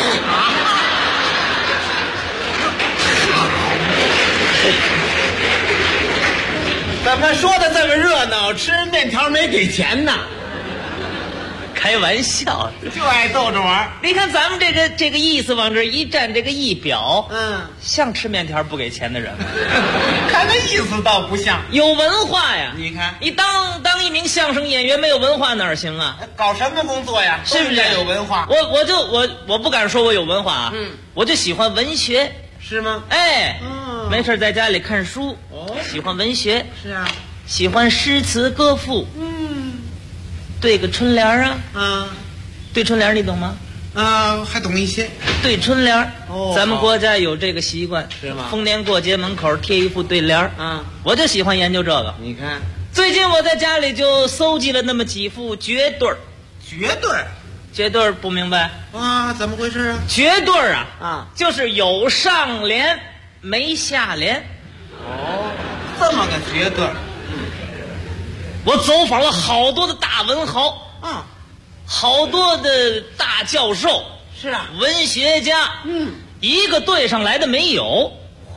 Speaker 15: 怎么说的这么热闹？吃面条没给钱呢？
Speaker 14: 开玩笑，
Speaker 15: 就爱逗着玩。
Speaker 14: 你看咱们这个意思往这一站，这个一表，像吃面条不给钱的人吗？
Speaker 15: 看那意思倒不像，
Speaker 14: 有文化呀。
Speaker 15: 你看，
Speaker 14: 你当一名相声演员没有文化哪行啊？
Speaker 15: 搞什么工作呀？
Speaker 14: 是不是
Speaker 15: 有文化？
Speaker 14: 我不敢说我有文化啊。我就喜欢文学。
Speaker 15: 是吗？
Speaker 14: 没事在家里看书。喜欢文学。
Speaker 15: 是啊。
Speaker 14: 喜欢诗词歌赋。对个春联啊，对春联你懂吗？
Speaker 15: 还懂一些。
Speaker 14: 对春联，咱们国家有这个习惯，
Speaker 15: 是吗？
Speaker 14: 逢年过节门口贴一副对联我就喜欢研究这个。
Speaker 15: 你看，
Speaker 14: 最近我在家里就搜集了那么几副绝对儿。绝对儿不明白
Speaker 15: 怎么回事啊？
Speaker 14: 绝对儿啊，就是有上联没下联。
Speaker 15: 这么个绝对儿。
Speaker 14: 我走访了好多的大文豪好多的大教授，
Speaker 15: 是啊，
Speaker 14: 文学家，一个对上来的没有。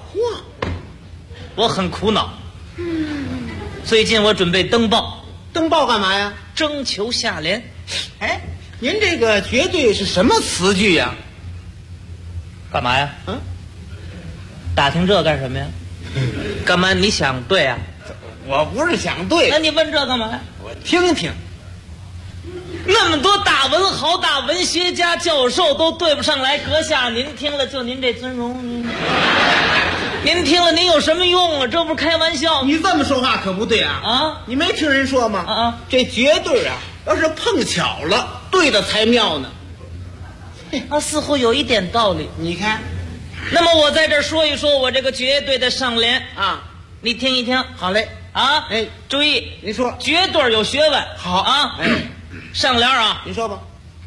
Speaker 14: 我很苦恼。最近我准备登报
Speaker 15: 干嘛呀？
Speaker 14: 征求下联。
Speaker 15: 您这个绝对是什么词句呀？
Speaker 14: 干嘛呀？打听这干什么呀？干嘛你想对啊？
Speaker 15: 我不是想对。
Speaker 14: 那你问这干嘛呀？
Speaker 15: 我听听。
Speaker 14: 那么多大文豪、大文学家、教授都对不上来，阁下您听了，就您这尊容，您听了您有什么用啊？这不是开玩笑吗？
Speaker 15: 你这么说话可不对啊！你没听人说吗？这绝对啊，要是碰巧了，对的才妙呢。
Speaker 14: 似乎有一点道理。
Speaker 15: 你看，
Speaker 14: 那么我在这儿说一说我这个绝对的上联啊，你听一听。
Speaker 15: 好嘞。
Speaker 14: 啊！
Speaker 15: 哎，
Speaker 14: 注意，
Speaker 15: 您说
Speaker 14: 绝对有学问。
Speaker 15: 好
Speaker 14: 啊，
Speaker 15: 哎，
Speaker 14: 上联啊，
Speaker 15: 您说吧。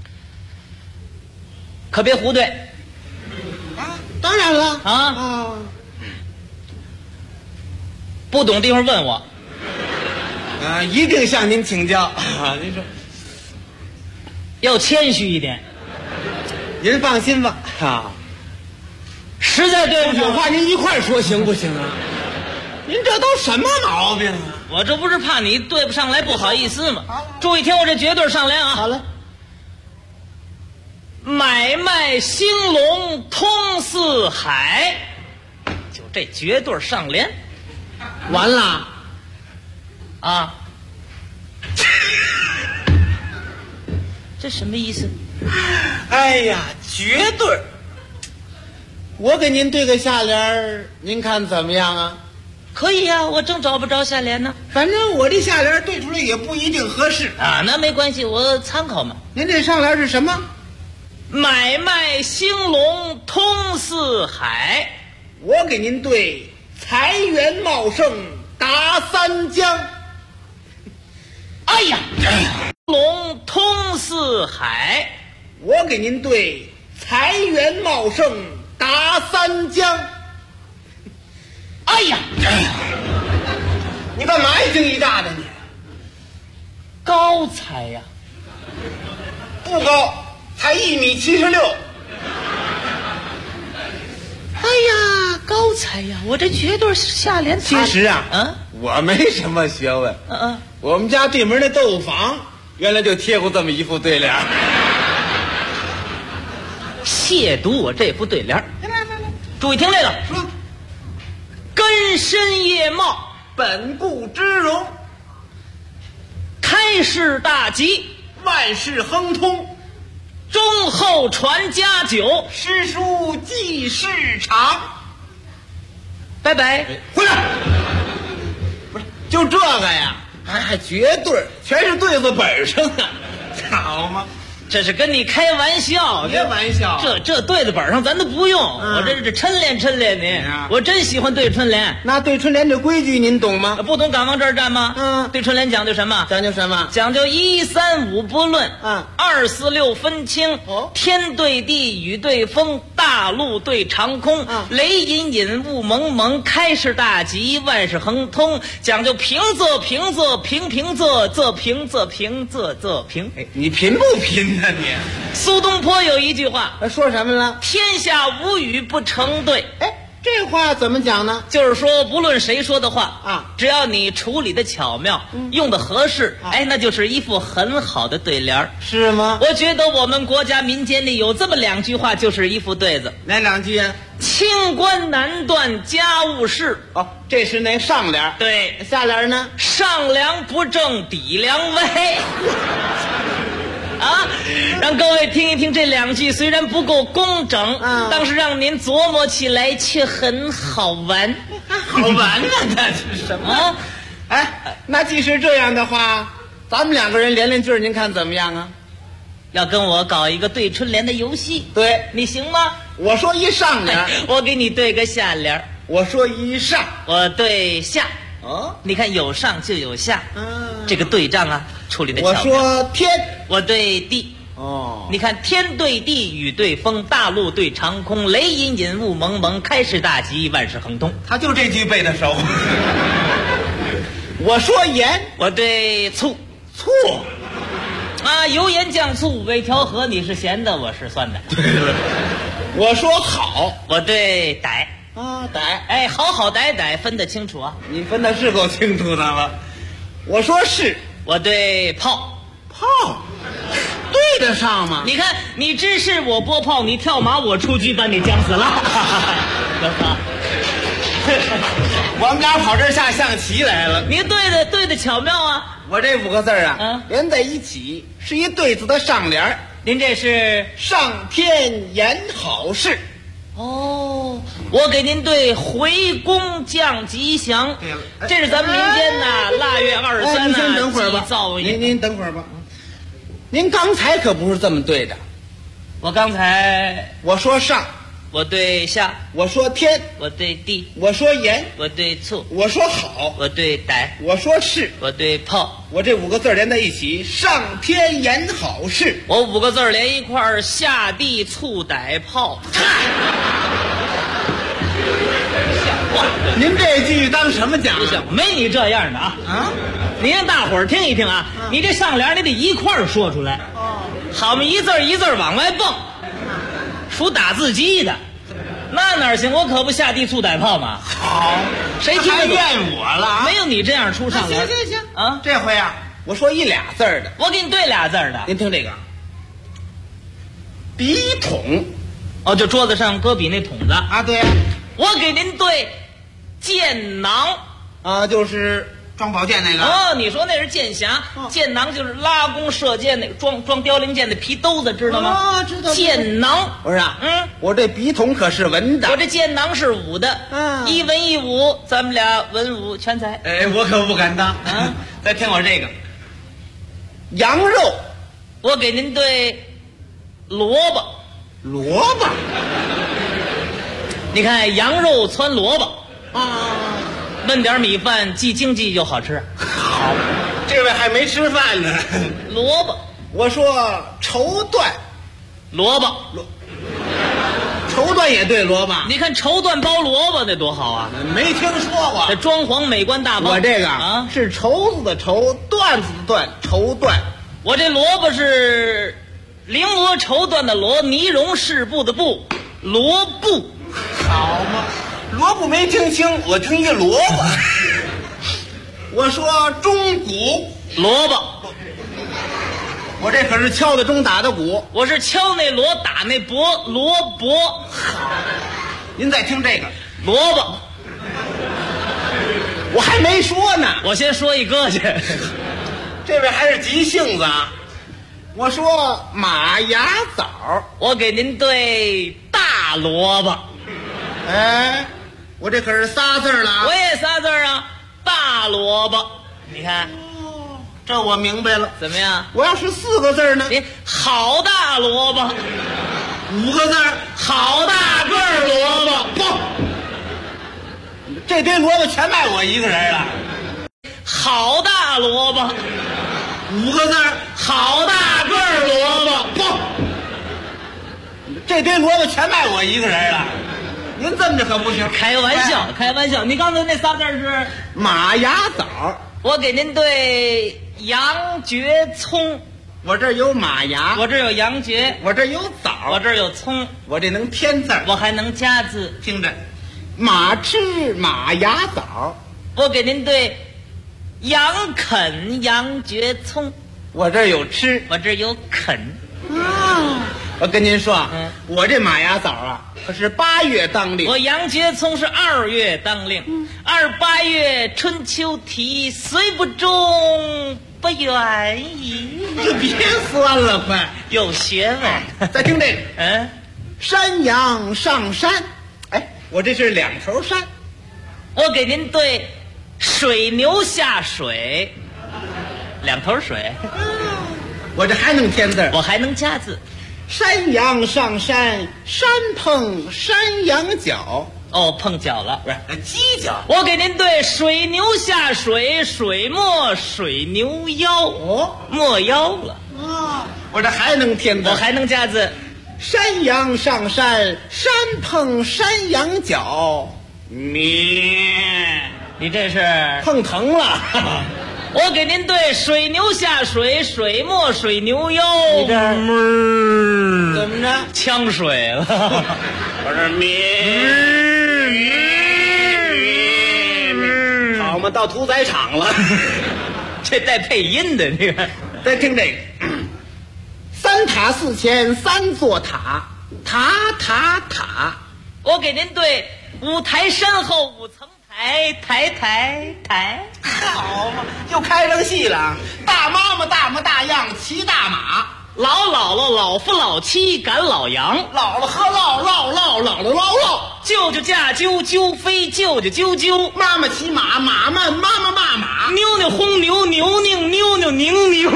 Speaker 14: 可别胡对
Speaker 15: 啊，当然了
Speaker 14: 啊！不懂地方问我。
Speaker 15: 一定向您请教。您说，
Speaker 14: 要谦虚一点。
Speaker 15: 您放心吧。
Speaker 14: 实在对不起，
Speaker 15: 有话您一块说行不行啊？您这都什么毛病啊？
Speaker 14: 我这不是怕你对不上来不好意思吗？注意听我这绝对上联啊！
Speaker 15: 好嘞。
Speaker 14: 买卖兴隆通四海，就这绝对上联。
Speaker 15: 完了
Speaker 14: 啊！这什么意思？
Speaker 15: 哎呀，绝对！我给您对个下联，您看怎么样啊？
Speaker 14: 可以呀，我正找不着下联呢。
Speaker 15: 反正我这下联对出来也不一定合适
Speaker 14: 啊，那没关系，我参考嘛。
Speaker 15: 您这上联是什么？
Speaker 14: 买卖兴隆通四海。
Speaker 15: 我给您对财源茂盛达三江。
Speaker 14: 哎呀，龙通四海。
Speaker 15: 我给您对财源茂盛达三江。
Speaker 14: 哎呀，
Speaker 15: 你干嘛一惊一乍的你？
Speaker 14: 高才呀？
Speaker 15: 不高，才1.76米。
Speaker 14: 哎呀，高才呀！我这绝对是下联。
Speaker 15: 其实啊，我没什么学问。我们家对门那豆腐坊原来就贴过这么一副对联。
Speaker 14: 亵渎我这副对联。注意听这个。根深叶茂，
Speaker 15: 本固枝荣，
Speaker 14: 开市大吉，
Speaker 15: 万事亨通，
Speaker 14: 忠厚传家久，
Speaker 15: 诗书继世长。
Speaker 14: 拜拜，
Speaker 15: 回来！不是，就这个呀，还绝对，全是对子本上的，好吗？
Speaker 14: 这是跟你开玩笑，
Speaker 15: 别玩笑。
Speaker 14: 这对子本上咱都不用，我这是抻练抻练你。我真喜欢对春联。
Speaker 15: 那对春联这规矩您懂吗？
Speaker 14: 不懂敢往这儿站吗？对春联讲究什么？
Speaker 15: 讲究什么？
Speaker 14: 讲究1、3、5不论，2、4、6分清。天对地，雨对风，大陆对长空，雷隐隐，雾蒙蒙，开市大吉，万事亨通。讲究平仄平仄平平仄仄平仄平仄仄平。
Speaker 15: 你贫不贫？你
Speaker 14: 苏东坡有一句话，
Speaker 15: 说什么了？
Speaker 14: 天下无语不成对。
Speaker 15: 这话怎么讲呢？
Speaker 14: 就是说，不论谁说的话只要你处理的巧妙，用的合适，那就是一副很好的对联。
Speaker 15: 是吗？
Speaker 14: 我觉得我们国家民间里有这么2句话，就是一副对子。
Speaker 15: 哪2句啊？
Speaker 14: 清官难断家务事。
Speaker 15: 这是那上联。
Speaker 14: 对，
Speaker 15: 下联呢？
Speaker 14: 上梁不正底梁歪。让各位听一听这2句，虽然不够工整，但是让您琢磨起来却很好玩。
Speaker 15: 好玩呢？那是什么？那既是这样的话，咱们2个人连句，您看怎么样啊？
Speaker 14: 要跟我搞一个对春联的游戏，
Speaker 15: 对，
Speaker 14: 你行吗？
Speaker 15: 我说一上联，
Speaker 14: 我给你对个下联。
Speaker 15: 我说一上，
Speaker 14: 我对下。你看有上就有下，这个对仗啊，处理的巧妙。
Speaker 15: 我说天，
Speaker 14: 我对地。你看天对地，雨对风，大陆对长空，雷隐隐，雾蒙蒙，开市大吉，万事亨通。
Speaker 15: 他就这句背得熟。我说盐，
Speaker 14: 我对醋。
Speaker 15: 醋
Speaker 14: 油盐酱醋微调和，你是咸的，我是酸的。
Speaker 15: 我说好，
Speaker 14: 我对歹。
Speaker 15: 歹，
Speaker 14: 好好歹歹分得清楚啊！
Speaker 15: 你分的是够清楚的了。我说是，
Speaker 14: 我对炮，
Speaker 15: 对得上吗？
Speaker 14: 你看，你知事我拨炮，你跳马我出局，把你将死了。
Speaker 15: 我们俩跑这儿下象棋来了。
Speaker 14: 你对的巧妙啊！
Speaker 15: 我这5个字连在一起是一对子的上联。
Speaker 14: 您这是
Speaker 15: 上天言好事。
Speaker 14: 我给您对回宫降吉祥。这是咱们民间腊月23
Speaker 15: 您先等会儿吧。您等会儿吧。您刚才可不是这么对的。
Speaker 14: 我刚才
Speaker 15: 我说上，
Speaker 14: 我对下，
Speaker 15: 我说天，
Speaker 14: 我对地，
Speaker 15: 我说盐，
Speaker 14: 我对醋，
Speaker 15: 我说好，
Speaker 14: 我对歹，
Speaker 15: 我说是，
Speaker 14: 我对炮。
Speaker 15: 我这5个字连在一起，上天言好事。
Speaker 14: 我5个字连一块儿，下地醋歹炮。
Speaker 15: 您这句当什么讲？
Speaker 14: 没你这样的啊！啊，你让大伙儿听一听啊！你这上联你得一块儿说出来，好嘛，一字一字往外蹦，属打字机的，那哪行？我可不下地醋歹炮嘛！
Speaker 15: 好，
Speaker 14: 谁听得
Speaker 15: 怨我了？
Speaker 14: 没有你这样出上联。
Speaker 15: 行啊！这回啊，我说1、2字的，
Speaker 14: 我给你对2字的。
Speaker 15: 您听这个，笔筒，
Speaker 14: 哦，就桌子上搁笔那筒子
Speaker 15: 啊，对呀。
Speaker 14: 我给您对箭囊
Speaker 15: 啊，就是装宝剑那个。
Speaker 14: 哦，你说那是箭匣，箭囊就是拉弓射箭那个装凋零箭的皮兜子，知道吗？
Speaker 15: 啊，知道。
Speaker 14: 箭囊
Speaker 15: 不是啊，我这笔筒可是文的，
Speaker 14: 我这箭囊是武的，一文一武，咱们俩文武全才。
Speaker 15: 哎，我可不敢当啊！再听我这个，羊肉，
Speaker 14: 我给您对萝卜，
Speaker 15: 萝卜。
Speaker 14: 你看羊肉汆萝卜啊，焖点米饭，既经济又好吃。
Speaker 15: 好，这位还没吃饭呢。
Speaker 14: 萝卜，
Speaker 15: 我说绸缎，
Speaker 14: 萝卜，
Speaker 15: 绸缎也对萝卜。
Speaker 14: 你看绸缎包萝卜那多好啊！
Speaker 15: 没听说过。
Speaker 14: 这装潢美观大方。
Speaker 15: 我这个啊是绸子的绸，缎子的缎，绸缎。
Speaker 14: 我这萝卜是绫罗绸缎的罗，呢绒饰布的布，罗布。
Speaker 15: 好嘛，萝卜没听清，我听一萝卜。我说钟鼓，
Speaker 14: 萝卜。
Speaker 15: 我这可是敲的钟打的鼓，
Speaker 14: 我是敲那锣打那钹，罗卜。
Speaker 15: 您再听这个
Speaker 14: 萝卜，
Speaker 15: 我还没说呢，
Speaker 14: 我先说一个去。
Speaker 15: 这位还是急性子啊。我说马牙枣，
Speaker 14: 我给您对大萝卜。
Speaker 15: 哎，我这可是仨字了。
Speaker 14: 我也仨字啊，大萝卜。你看，
Speaker 15: 这我明白了。
Speaker 14: 怎么样？
Speaker 15: 我要是4个字呢？
Speaker 14: 你好大萝卜。
Speaker 15: 5个字，
Speaker 14: 好大个儿萝卜。
Speaker 15: 不，这堆萝卜全卖我一个人了。
Speaker 14: 好大萝卜。
Speaker 15: 5个字，
Speaker 14: 好大个儿萝卜。
Speaker 15: 不，这堆萝卜全卖我一个人了。您这么着可不行，
Speaker 14: 开玩笑，开玩笑。你刚才那仨字是
Speaker 15: 马牙枣，
Speaker 14: 我给您对羊蕨葱。
Speaker 15: 我这有马牙，
Speaker 14: 我这有羊蕨，
Speaker 15: 我这有枣，
Speaker 14: 我这有葱，
Speaker 15: 我这能添字，
Speaker 14: 我还能加字。
Speaker 15: 听着，马吃马牙枣，
Speaker 14: 我给您对羊啃羊蕨葱。
Speaker 15: 我这有吃，
Speaker 14: 我这有啃
Speaker 15: 啊。我跟您说，我这马牙枣啊，可是8月当令。
Speaker 14: 我羊蕨葱是2月当令。28月春秋啼，虽不中，不远矣。
Speaker 15: 你别酸了，快
Speaker 14: 有学问。
Speaker 15: 再听这个，山羊上山，哎，我这是2头山。
Speaker 14: 我给您对水牛下水，2头水。
Speaker 15: 我这还能添字，
Speaker 14: 我还能加字。
Speaker 15: 山羊上山，山碰山羊角。
Speaker 14: 哦，碰脚了，
Speaker 15: 不是犄角。
Speaker 14: 我给您对水牛下水，水没水牛腰。
Speaker 15: 哦，
Speaker 14: 没腰了。
Speaker 15: 啊，我这还能添字，
Speaker 14: 我还能加字。
Speaker 15: 山羊上山，山碰山羊角。
Speaker 14: 你这是
Speaker 15: 碰疼了。
Speaker 14: 我给您对水牛下水，水没水牛腰。
Speaker 15: 你这怎么着？
Speaker 14: 呛水了。
Speaker 15: 我这好嘛，到屠宰场了。
Speaker 14: 这带配音的这个。
Speaker 15: 再听这个，3塔4前3座塔，塔塔塔。
Speaker 14: 我给您对5台山后5层台。
Speaker 15: 好嘛，又开上戏了。大妈妈大模大样骑大马，
Speaker 14: 老姥姥老夫老妻赶老羊，
Speaker 15: 姥姥喝酪，姥姥姥，
Speaker 14: 舅舅驾鸠，鸠飞舅舅啾啾，
Speaker 15: 妈妈骑马，马慢，妈妈骂马，
Speaker 14: 妞妞轰牛，牛拧妞妞拧牛。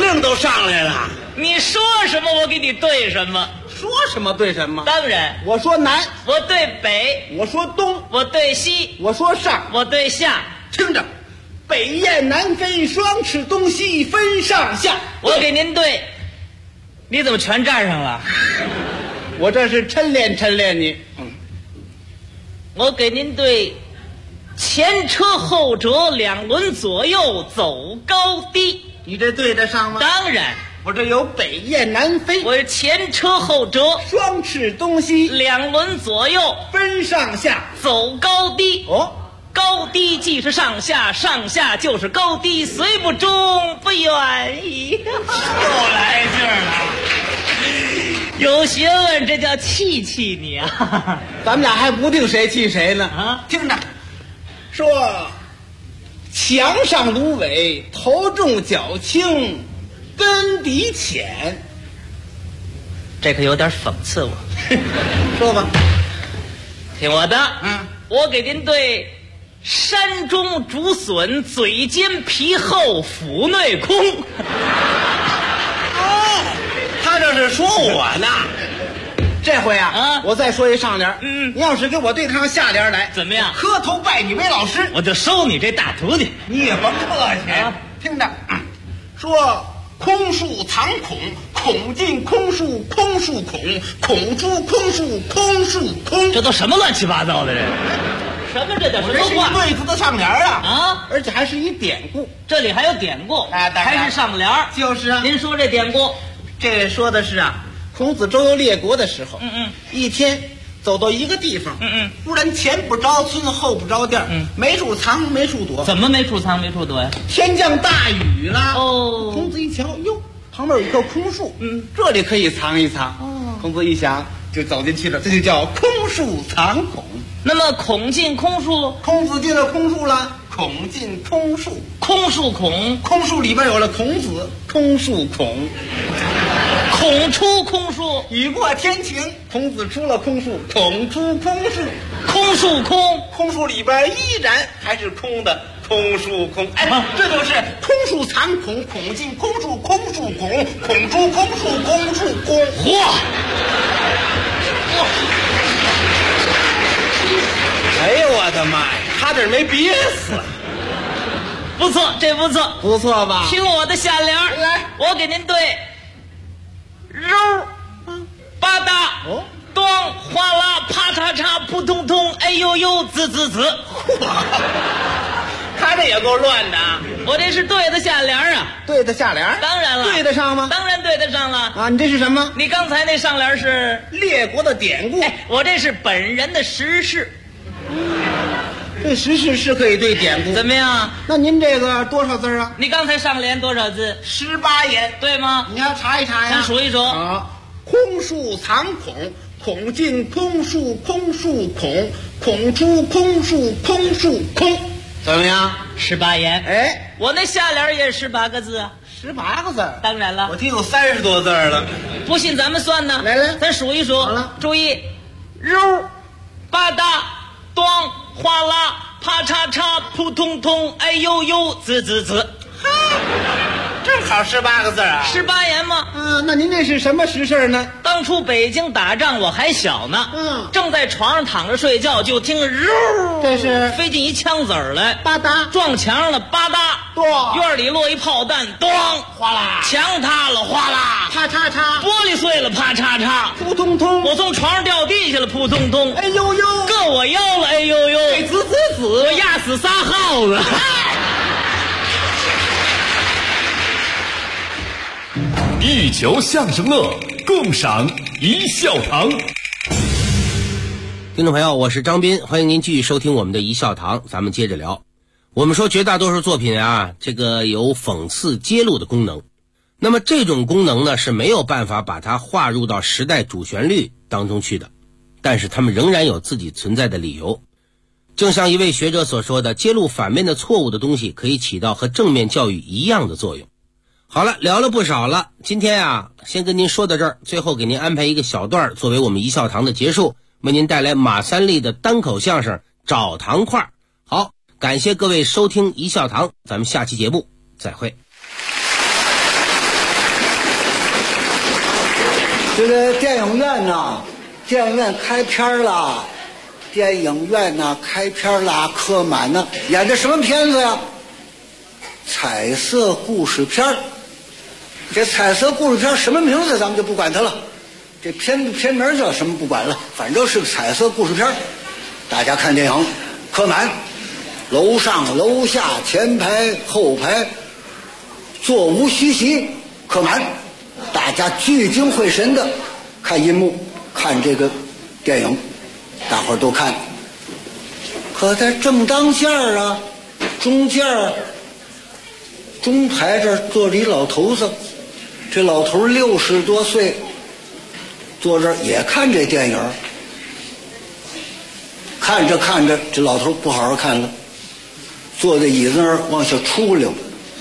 Speaker 15: 命都上来了。
Speaker 14: 你说什么我给你对什么。
Speaker 15: 说什么对什么？
Speaker 14: 当然，
Speaker 15: 我说南，
Speaker 14: 我对北；
Speaker 15: 我说东，
Speaker 14: 我对西；
Speaker 15: 我说上，
Speaker 14: 我对下。
Speaker 15: 听着，北雁南飞，双翅东西分上下。
Speaker 14: 我给您对，你怎么全站上了？
Speaker 15: 我这是抻练抻练你。
Speaker 14: 我给您对，前车后辙，两轮左右走高低。
Speaker 15: 你这对得上吗？
Speaker 14: 当然。
Speaker 15: 我这有北雁南飞，
Speaker 14: 我前车后辙，
Speaker 15: 双翅东西，
Speaker 14: 两轮左右，
Speaker 15: 分上下，
Speaker 14: 走高低。
Speaker 15: 哦，
Speaker 14: 高低即是上下，上下就是高低，虽不中不远矣。
Speaker 15: 又来劲儿
Speaker 14: 了，有学问，这叫气气你啊！
Speaker 15: 咱们俩还不定谁气谁呢
Speaker 14: 啊！
Speaker 15: 听着，说墙上芦苇，头重脚轻。根底浅，
Speaker 14: 这可有点讽刺我。
Speaker 15: 说吧，
Speaker 14: 听我的。我给您对山中竹笋，嘴尖皮厚，腹内空。
Speaker 15: 哦，他这是说我呢。这回啊，我再说一上联。你要是给我对上下联来，
Speaker 14: 怎么样？
Speaker 15: 磕头拜你为老师，
Speaker 14: 我就收你这大徒弟。
Speaker 15: 你也甭客气。听着，说。空树藏孔，孔进空树，空树孔，孔出空树，空树空。
Speaker 14: 这都什么乱七八糟的这？什么这叫什么话？
Speaker 15: 这是一对子的上联
Speaker 14: 啊！
Speaker 15: 而且还是一典故。
Speaker 14: 这里还有典故，还是上联。
Speaker 15: 就是啊。
Speaker 14: 您说这典故，
Speaker 15: 这说的是啊，孔子周游列国的时候，一天走到一个地方，忽然前不着村后不着店，没处藏没处躲。
Speaker 14: 怎么没处藏没处躲呀？
Speaker 15: 天降大雨了。
Speaker 14: 哦，
Speaker 15: 孔子一瞧，哟，旁边有一棵空树，这里可以藏一藏。孔子一想，就走进去了，这就叫空树藏孔。
Speaker 14: 那么孔进空树，
Speaker 15: 孔子进了空树了。孔进空树，
Speaker 14: 空树孔，
Speaker 15: 空树里边有了孔子，空树孔。
Speaker 14: 孔出空树，
Speaker 15: 雨过天晴，孔子出了空树，孔出空树，
Speaker 14: 空树空，
Speaker 15: 空树里边依然还是空的，空树空。哎，这就是空树藏孔，孔进空树，空树孔，孔出空树，空树空。
Speaker 14: 嚯！
Speaker 15: 哎呦我的妈呀，差点没憋死。
Speaker 14: 不错，这不错，
Speaker 15: 不错吧？
Speaker 14: 听我的下联
Speaker 15: 来，
Speaker 14: 我给您对。揉，吧嗒，咣，哗啦，啪嚓嚓，扑通通，哎呦呦，滋滋滋。
Speaker 15: 他这也够乱的。
Speaker 14: 我这是对的下联啊。
Speaker 15: 对的下联？
Speaker 14: 当然了。
Speaker 15: 对得上吗？
Speaker 14: 当然对得上了。
Speaker 15: 啊，你这是什么？
Speaker 14: 你刚才那上联是
Speaker 15: 列国的典故。
Speaker 14: 哎，我这是本人的实事。
Speaker 15: 这实事是可以对典故。
Speaker 14: 怎么样？
Speaker 15: 那您这个多少字啊？
Speaker 14: 你刚才上联多少字
Speaker 15: ？18言，
Speaker 14: 对吗？
Speaker 15: 你要查一查呀。
Speaker 14: 咱数一数。
Speaker 15: 啊，空树藏孔，孔进空树，空树孔，孔出空树，空树空。怎么样
Speaker 14: ？18言。
Speaker 15: 哎，
Speaker 14: 我那下联也18个字啊。
Speaker 15: 18个字。
Speaker 14: 当然了，
Speaker 15: 我听有30多字了。
Speaker 14: 不信咱们算呢。
Speaker 15: 来来，
Speaker 14: 咱数一数。
Speaker 15: 好了，
Speaker 14: 注意，揉，吧嗒，咣，哗啦，啪嚓嚓，扑通通，哎呦呦，滋滋滋。
Speaker 15: 正好18个字啊
Speaker 14: ！18言吗？
Speaker 15: 那您这是什么实事呢？
Speaker 14: 当初北京打仗我还小呢，正在床上躺着睡觉，就听揉，
Speaker 15: 这是
Speaker 14: 飞进一枪子儿来，
Speaker 15: 吧嗒
Speaker 14: 撞墙了，吧嗒，
Speaker 15: 咚，
Speaker 14: 院里落一炮弹，咚，
Speaker 15: 哗啦，
Speaker 14: 墙塌了，哗啦，
Speaker 15: 啪嚓嚓，
Speaker 14: 玻璃碎了，啪嚓嚓，
Speaker 15: 扑通通，
Speaker 14: 我从床上掉地下了，扑通通，
Speaker 15: 哎呦呦，
Speaker 14: 硌我腰了，哎呦呦，
Speaker 15: 哎滋滋滋，
Speaker 14: 我压死仨耗子。
Speaker 2: 一球相声乐，共赏一笑堂。
Speaker 8: 听众朋友，我是张斌，欢迎您继续收听我们的一笑堂。咱们接着聊，我们说绝大多数作品啊，这个有讽刺揭露的功能。那么这种功能呢，是没有办法把它划入到时代主旋律当中去的，但是他们仍然有自己存在的理由。正像一位学者所说的，揭露反面的错误的东西可以起到和正面教育一样的作用。好了，聊了不少了，今天啊，先跟您说到这儿，最后给您安排一个小段作为我们一笑堂的结束，为您带来马三立的单口相声找糖块。好，感谢各位收听一笑堂，咱们下期节目再会。
Speaker 16: 这个电影院呐，电影院开片了，电影院呐开片啦，客满呢。演的什么片子呀？彩色故事片。这彩色故事片什么名字咱们就不管它了，这片名叫什么不管了，反正是个彩色故事片。大家看电影，客满，楼上楼下前排后排座无虚席，客满，大家聚精会神的看银幕，看这个电影，大伙儿都看。可在正当间儿啊，中排这儿坐着一老头子，这老头60多岁，坐这儿也看这电影。看着看着，这老头不好好看了，坐在椅子那儿往下出溜。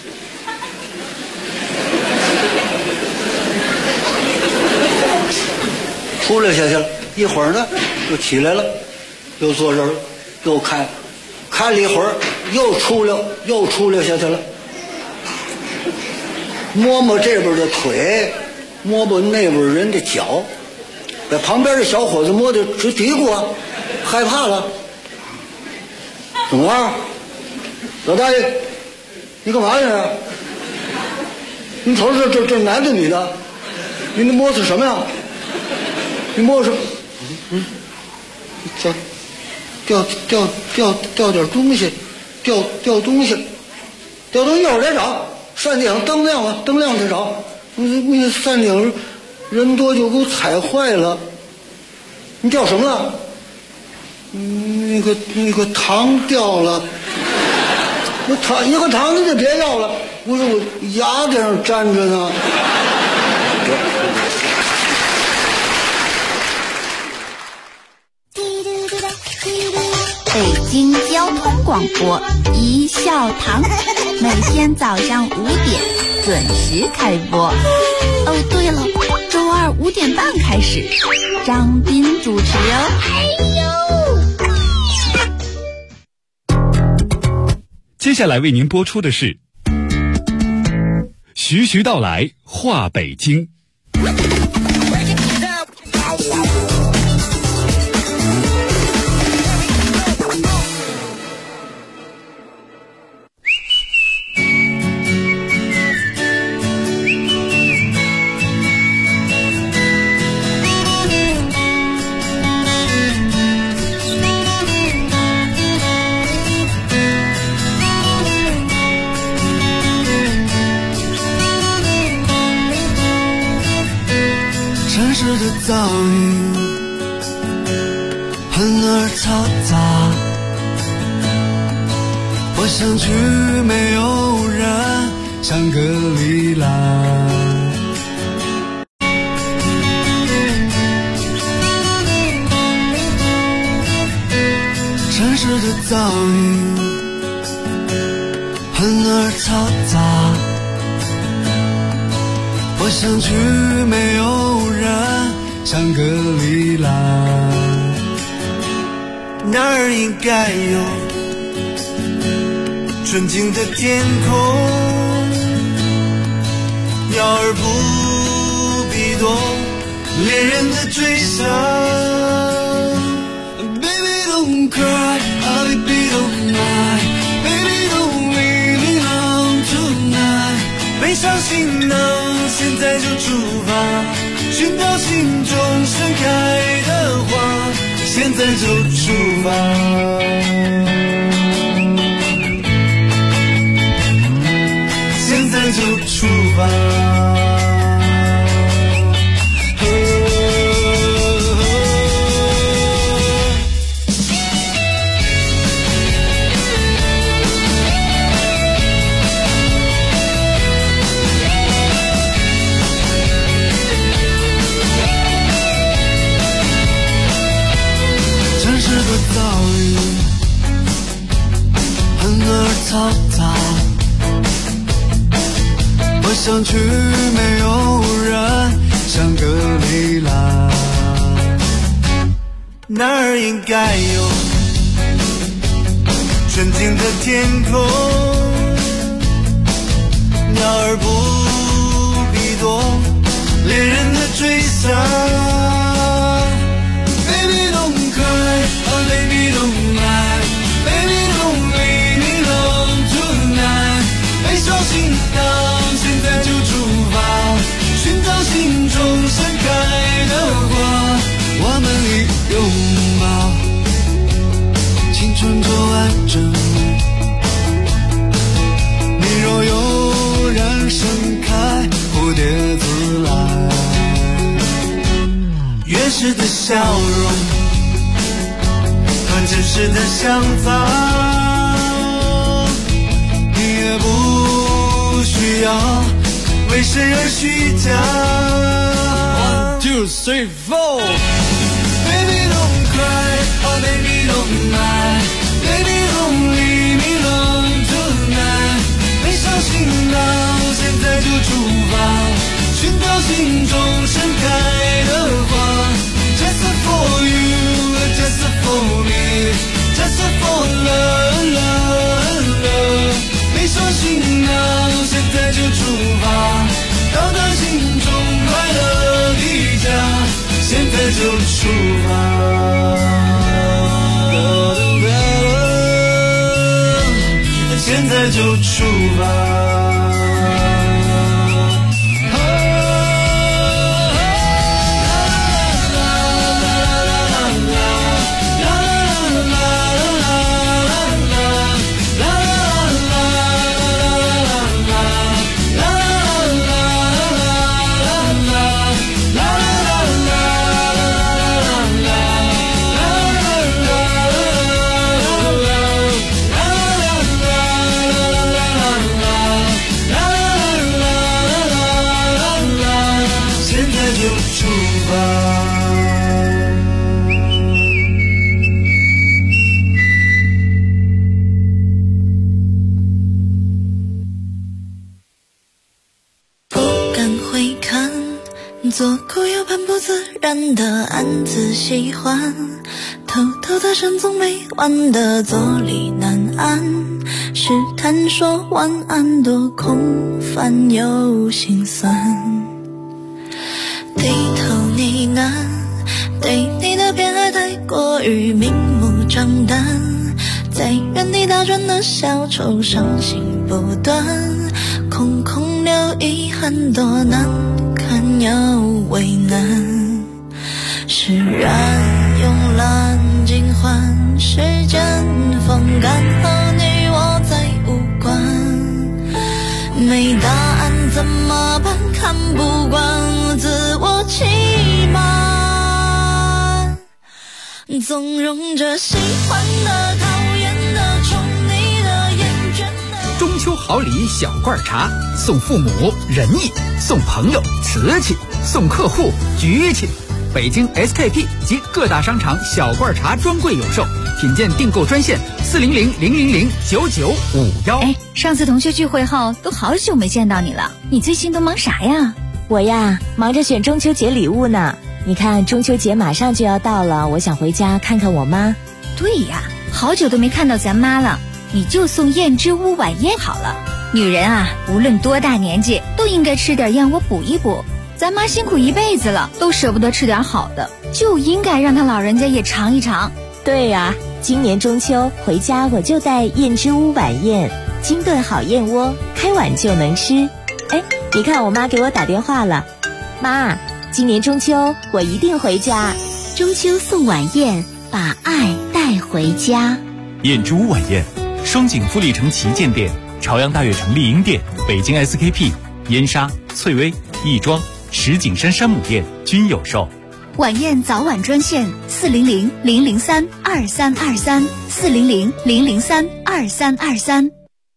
Speaker 16: 出溜下去了，一会儿呢又起来了，又坐这儿又看了一会儿，又出溜下去了，摸摸这边的腿，摸摸那边人的脚，把旁边的小伙子摸得直嘀咕啊，害怕了。怎么了？老大爷，你干嘛呢？你瞅这男的女的，你摸是什么呀？你摸是掉点东西，掉东西，一会儿再找。山顶灯亮了，灯亮再找。那山顶人多就给我踩坏了。你掉什么了？那个糖掉了。一个糖你就别要了，不是我牙在上粘着呢。
Speaker 5: 北京交通广播一笑堂，每天早上5点准时开播。哦，对了，周二5点半开始，张斌主持哦。
Speaker 17: 接下来为您播出的是徐徐道来话北京。
Speaker 7: 噪音很而嘈杂，我想去没有人香格里拉。城市的噪音很而嘈杂，我想去没有人香格里拉，那儿应该有纯净的天空，鸟儿不必多，恋人的追想。Baby don't cry, baby don't cry, baby don't leave me alone tonight。背上行囊，现在就出发，寻找心中盛开的花，现在就出发，现在就出发。嘈杂，我想去没有人香格里拉，那儿应该有纯净的天空，鸟儿不必多，恋人的追上。Baby don't cry, oh baby don't lie, baby don't leave me alone tonight。没小心到，现在就出发，寻找心中盛开的花，我们一拥抱，青春就完整。你若悠然盛开，蝴蝶自来。原始的笑容和真实的想法，你也不需要为谁而虚假。1, 2, 3, 4 Baby don't cry, oh baby don't lie, baby don't leave me alone tonight。没相信到，现在就出发，寻找心中盛开的花。Just for you, just for me, just for love, love, love。没相信到，现在就出发，到达心中快乐的家，现在就出发。现在就出发。
Speaker 5: 左顾右盼不自然的暗自喜欢，偷偷的神总没完的坐立难安，试探说晚安多空泛又心酸，低头呢喃，对你的偏爱太过于明目张胆，在原地打转的小丑伤心不断，空空留遗憾多难看又为难，释然慵懒尽欢，时间风干和你我再无关，没答案怎么办？看不惯自我欺瞒，纵容着喜欢的讨厌的宠你的厌倦的。
Speaker 12: 中秋好礼小罐茶，送父母仁义，送朋友瓷器，送客户局气。北京 SKP 及各大商场小罐茶专柜有售，品鉴订购专线400-000-9951。
Speaker 18: 哎，上次同学聚会后都好久没见到你了，你最近都忙啥呀？
Speaker 3: 我呀，忙着选中秋节礼物呢。你看中秋节马上就要到了，我想回家看看我妈。
Speaker 18: 对呀，好久都没看到咱妈了，你就送燕之屋晚宴好了。女人啊，无论多大年纪都应该吃点燕窝补一补，咱妈辛苦一辈子了，都舍不得吃点好的，就应该让她老人家也尝一尝。
Speaker 3: 对呀，今年中秋回家我就带燕之屋晚宴，精炖好燕窝，开碗就能吃。哎，你看我妈给我打电话了，妈，今年中秋我一定回家。
Speaker 5: 中秋送晚宴，把爱带回家。
Speaker 17: 燕之屋晚宴，双井富力城旗舰店、朝阳大悦城丽婴店、北京 SKP、燕莎、翠微、亦庄、石景山山姆店均有售。
Speaker 18: 晚宴早晚专线400-003-2323 400-003-2323。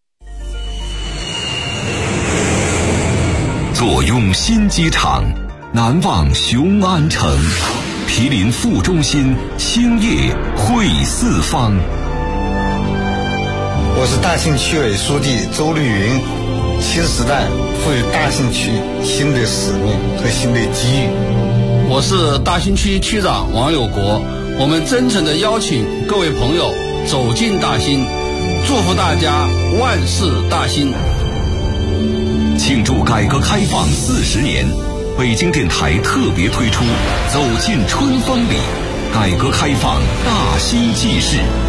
Speaker 4: 坐拥新机场，难忘雄安城，毗邻副中心，兴业汇四方。
Speaker 19: 我是大兴区委书记周绿云。新时代赋予大兴区新的使命和新的机遇。
Speaker 20: 我是大兴区区长王有国，我们真诚地邀请各位朋友走进大兴，祝福大家万事大兴。
Speaker 4: 庆祝改革开放40年，
Speaker 21: 北京电台特别推出《走进春风里》，改革开放大新纪事。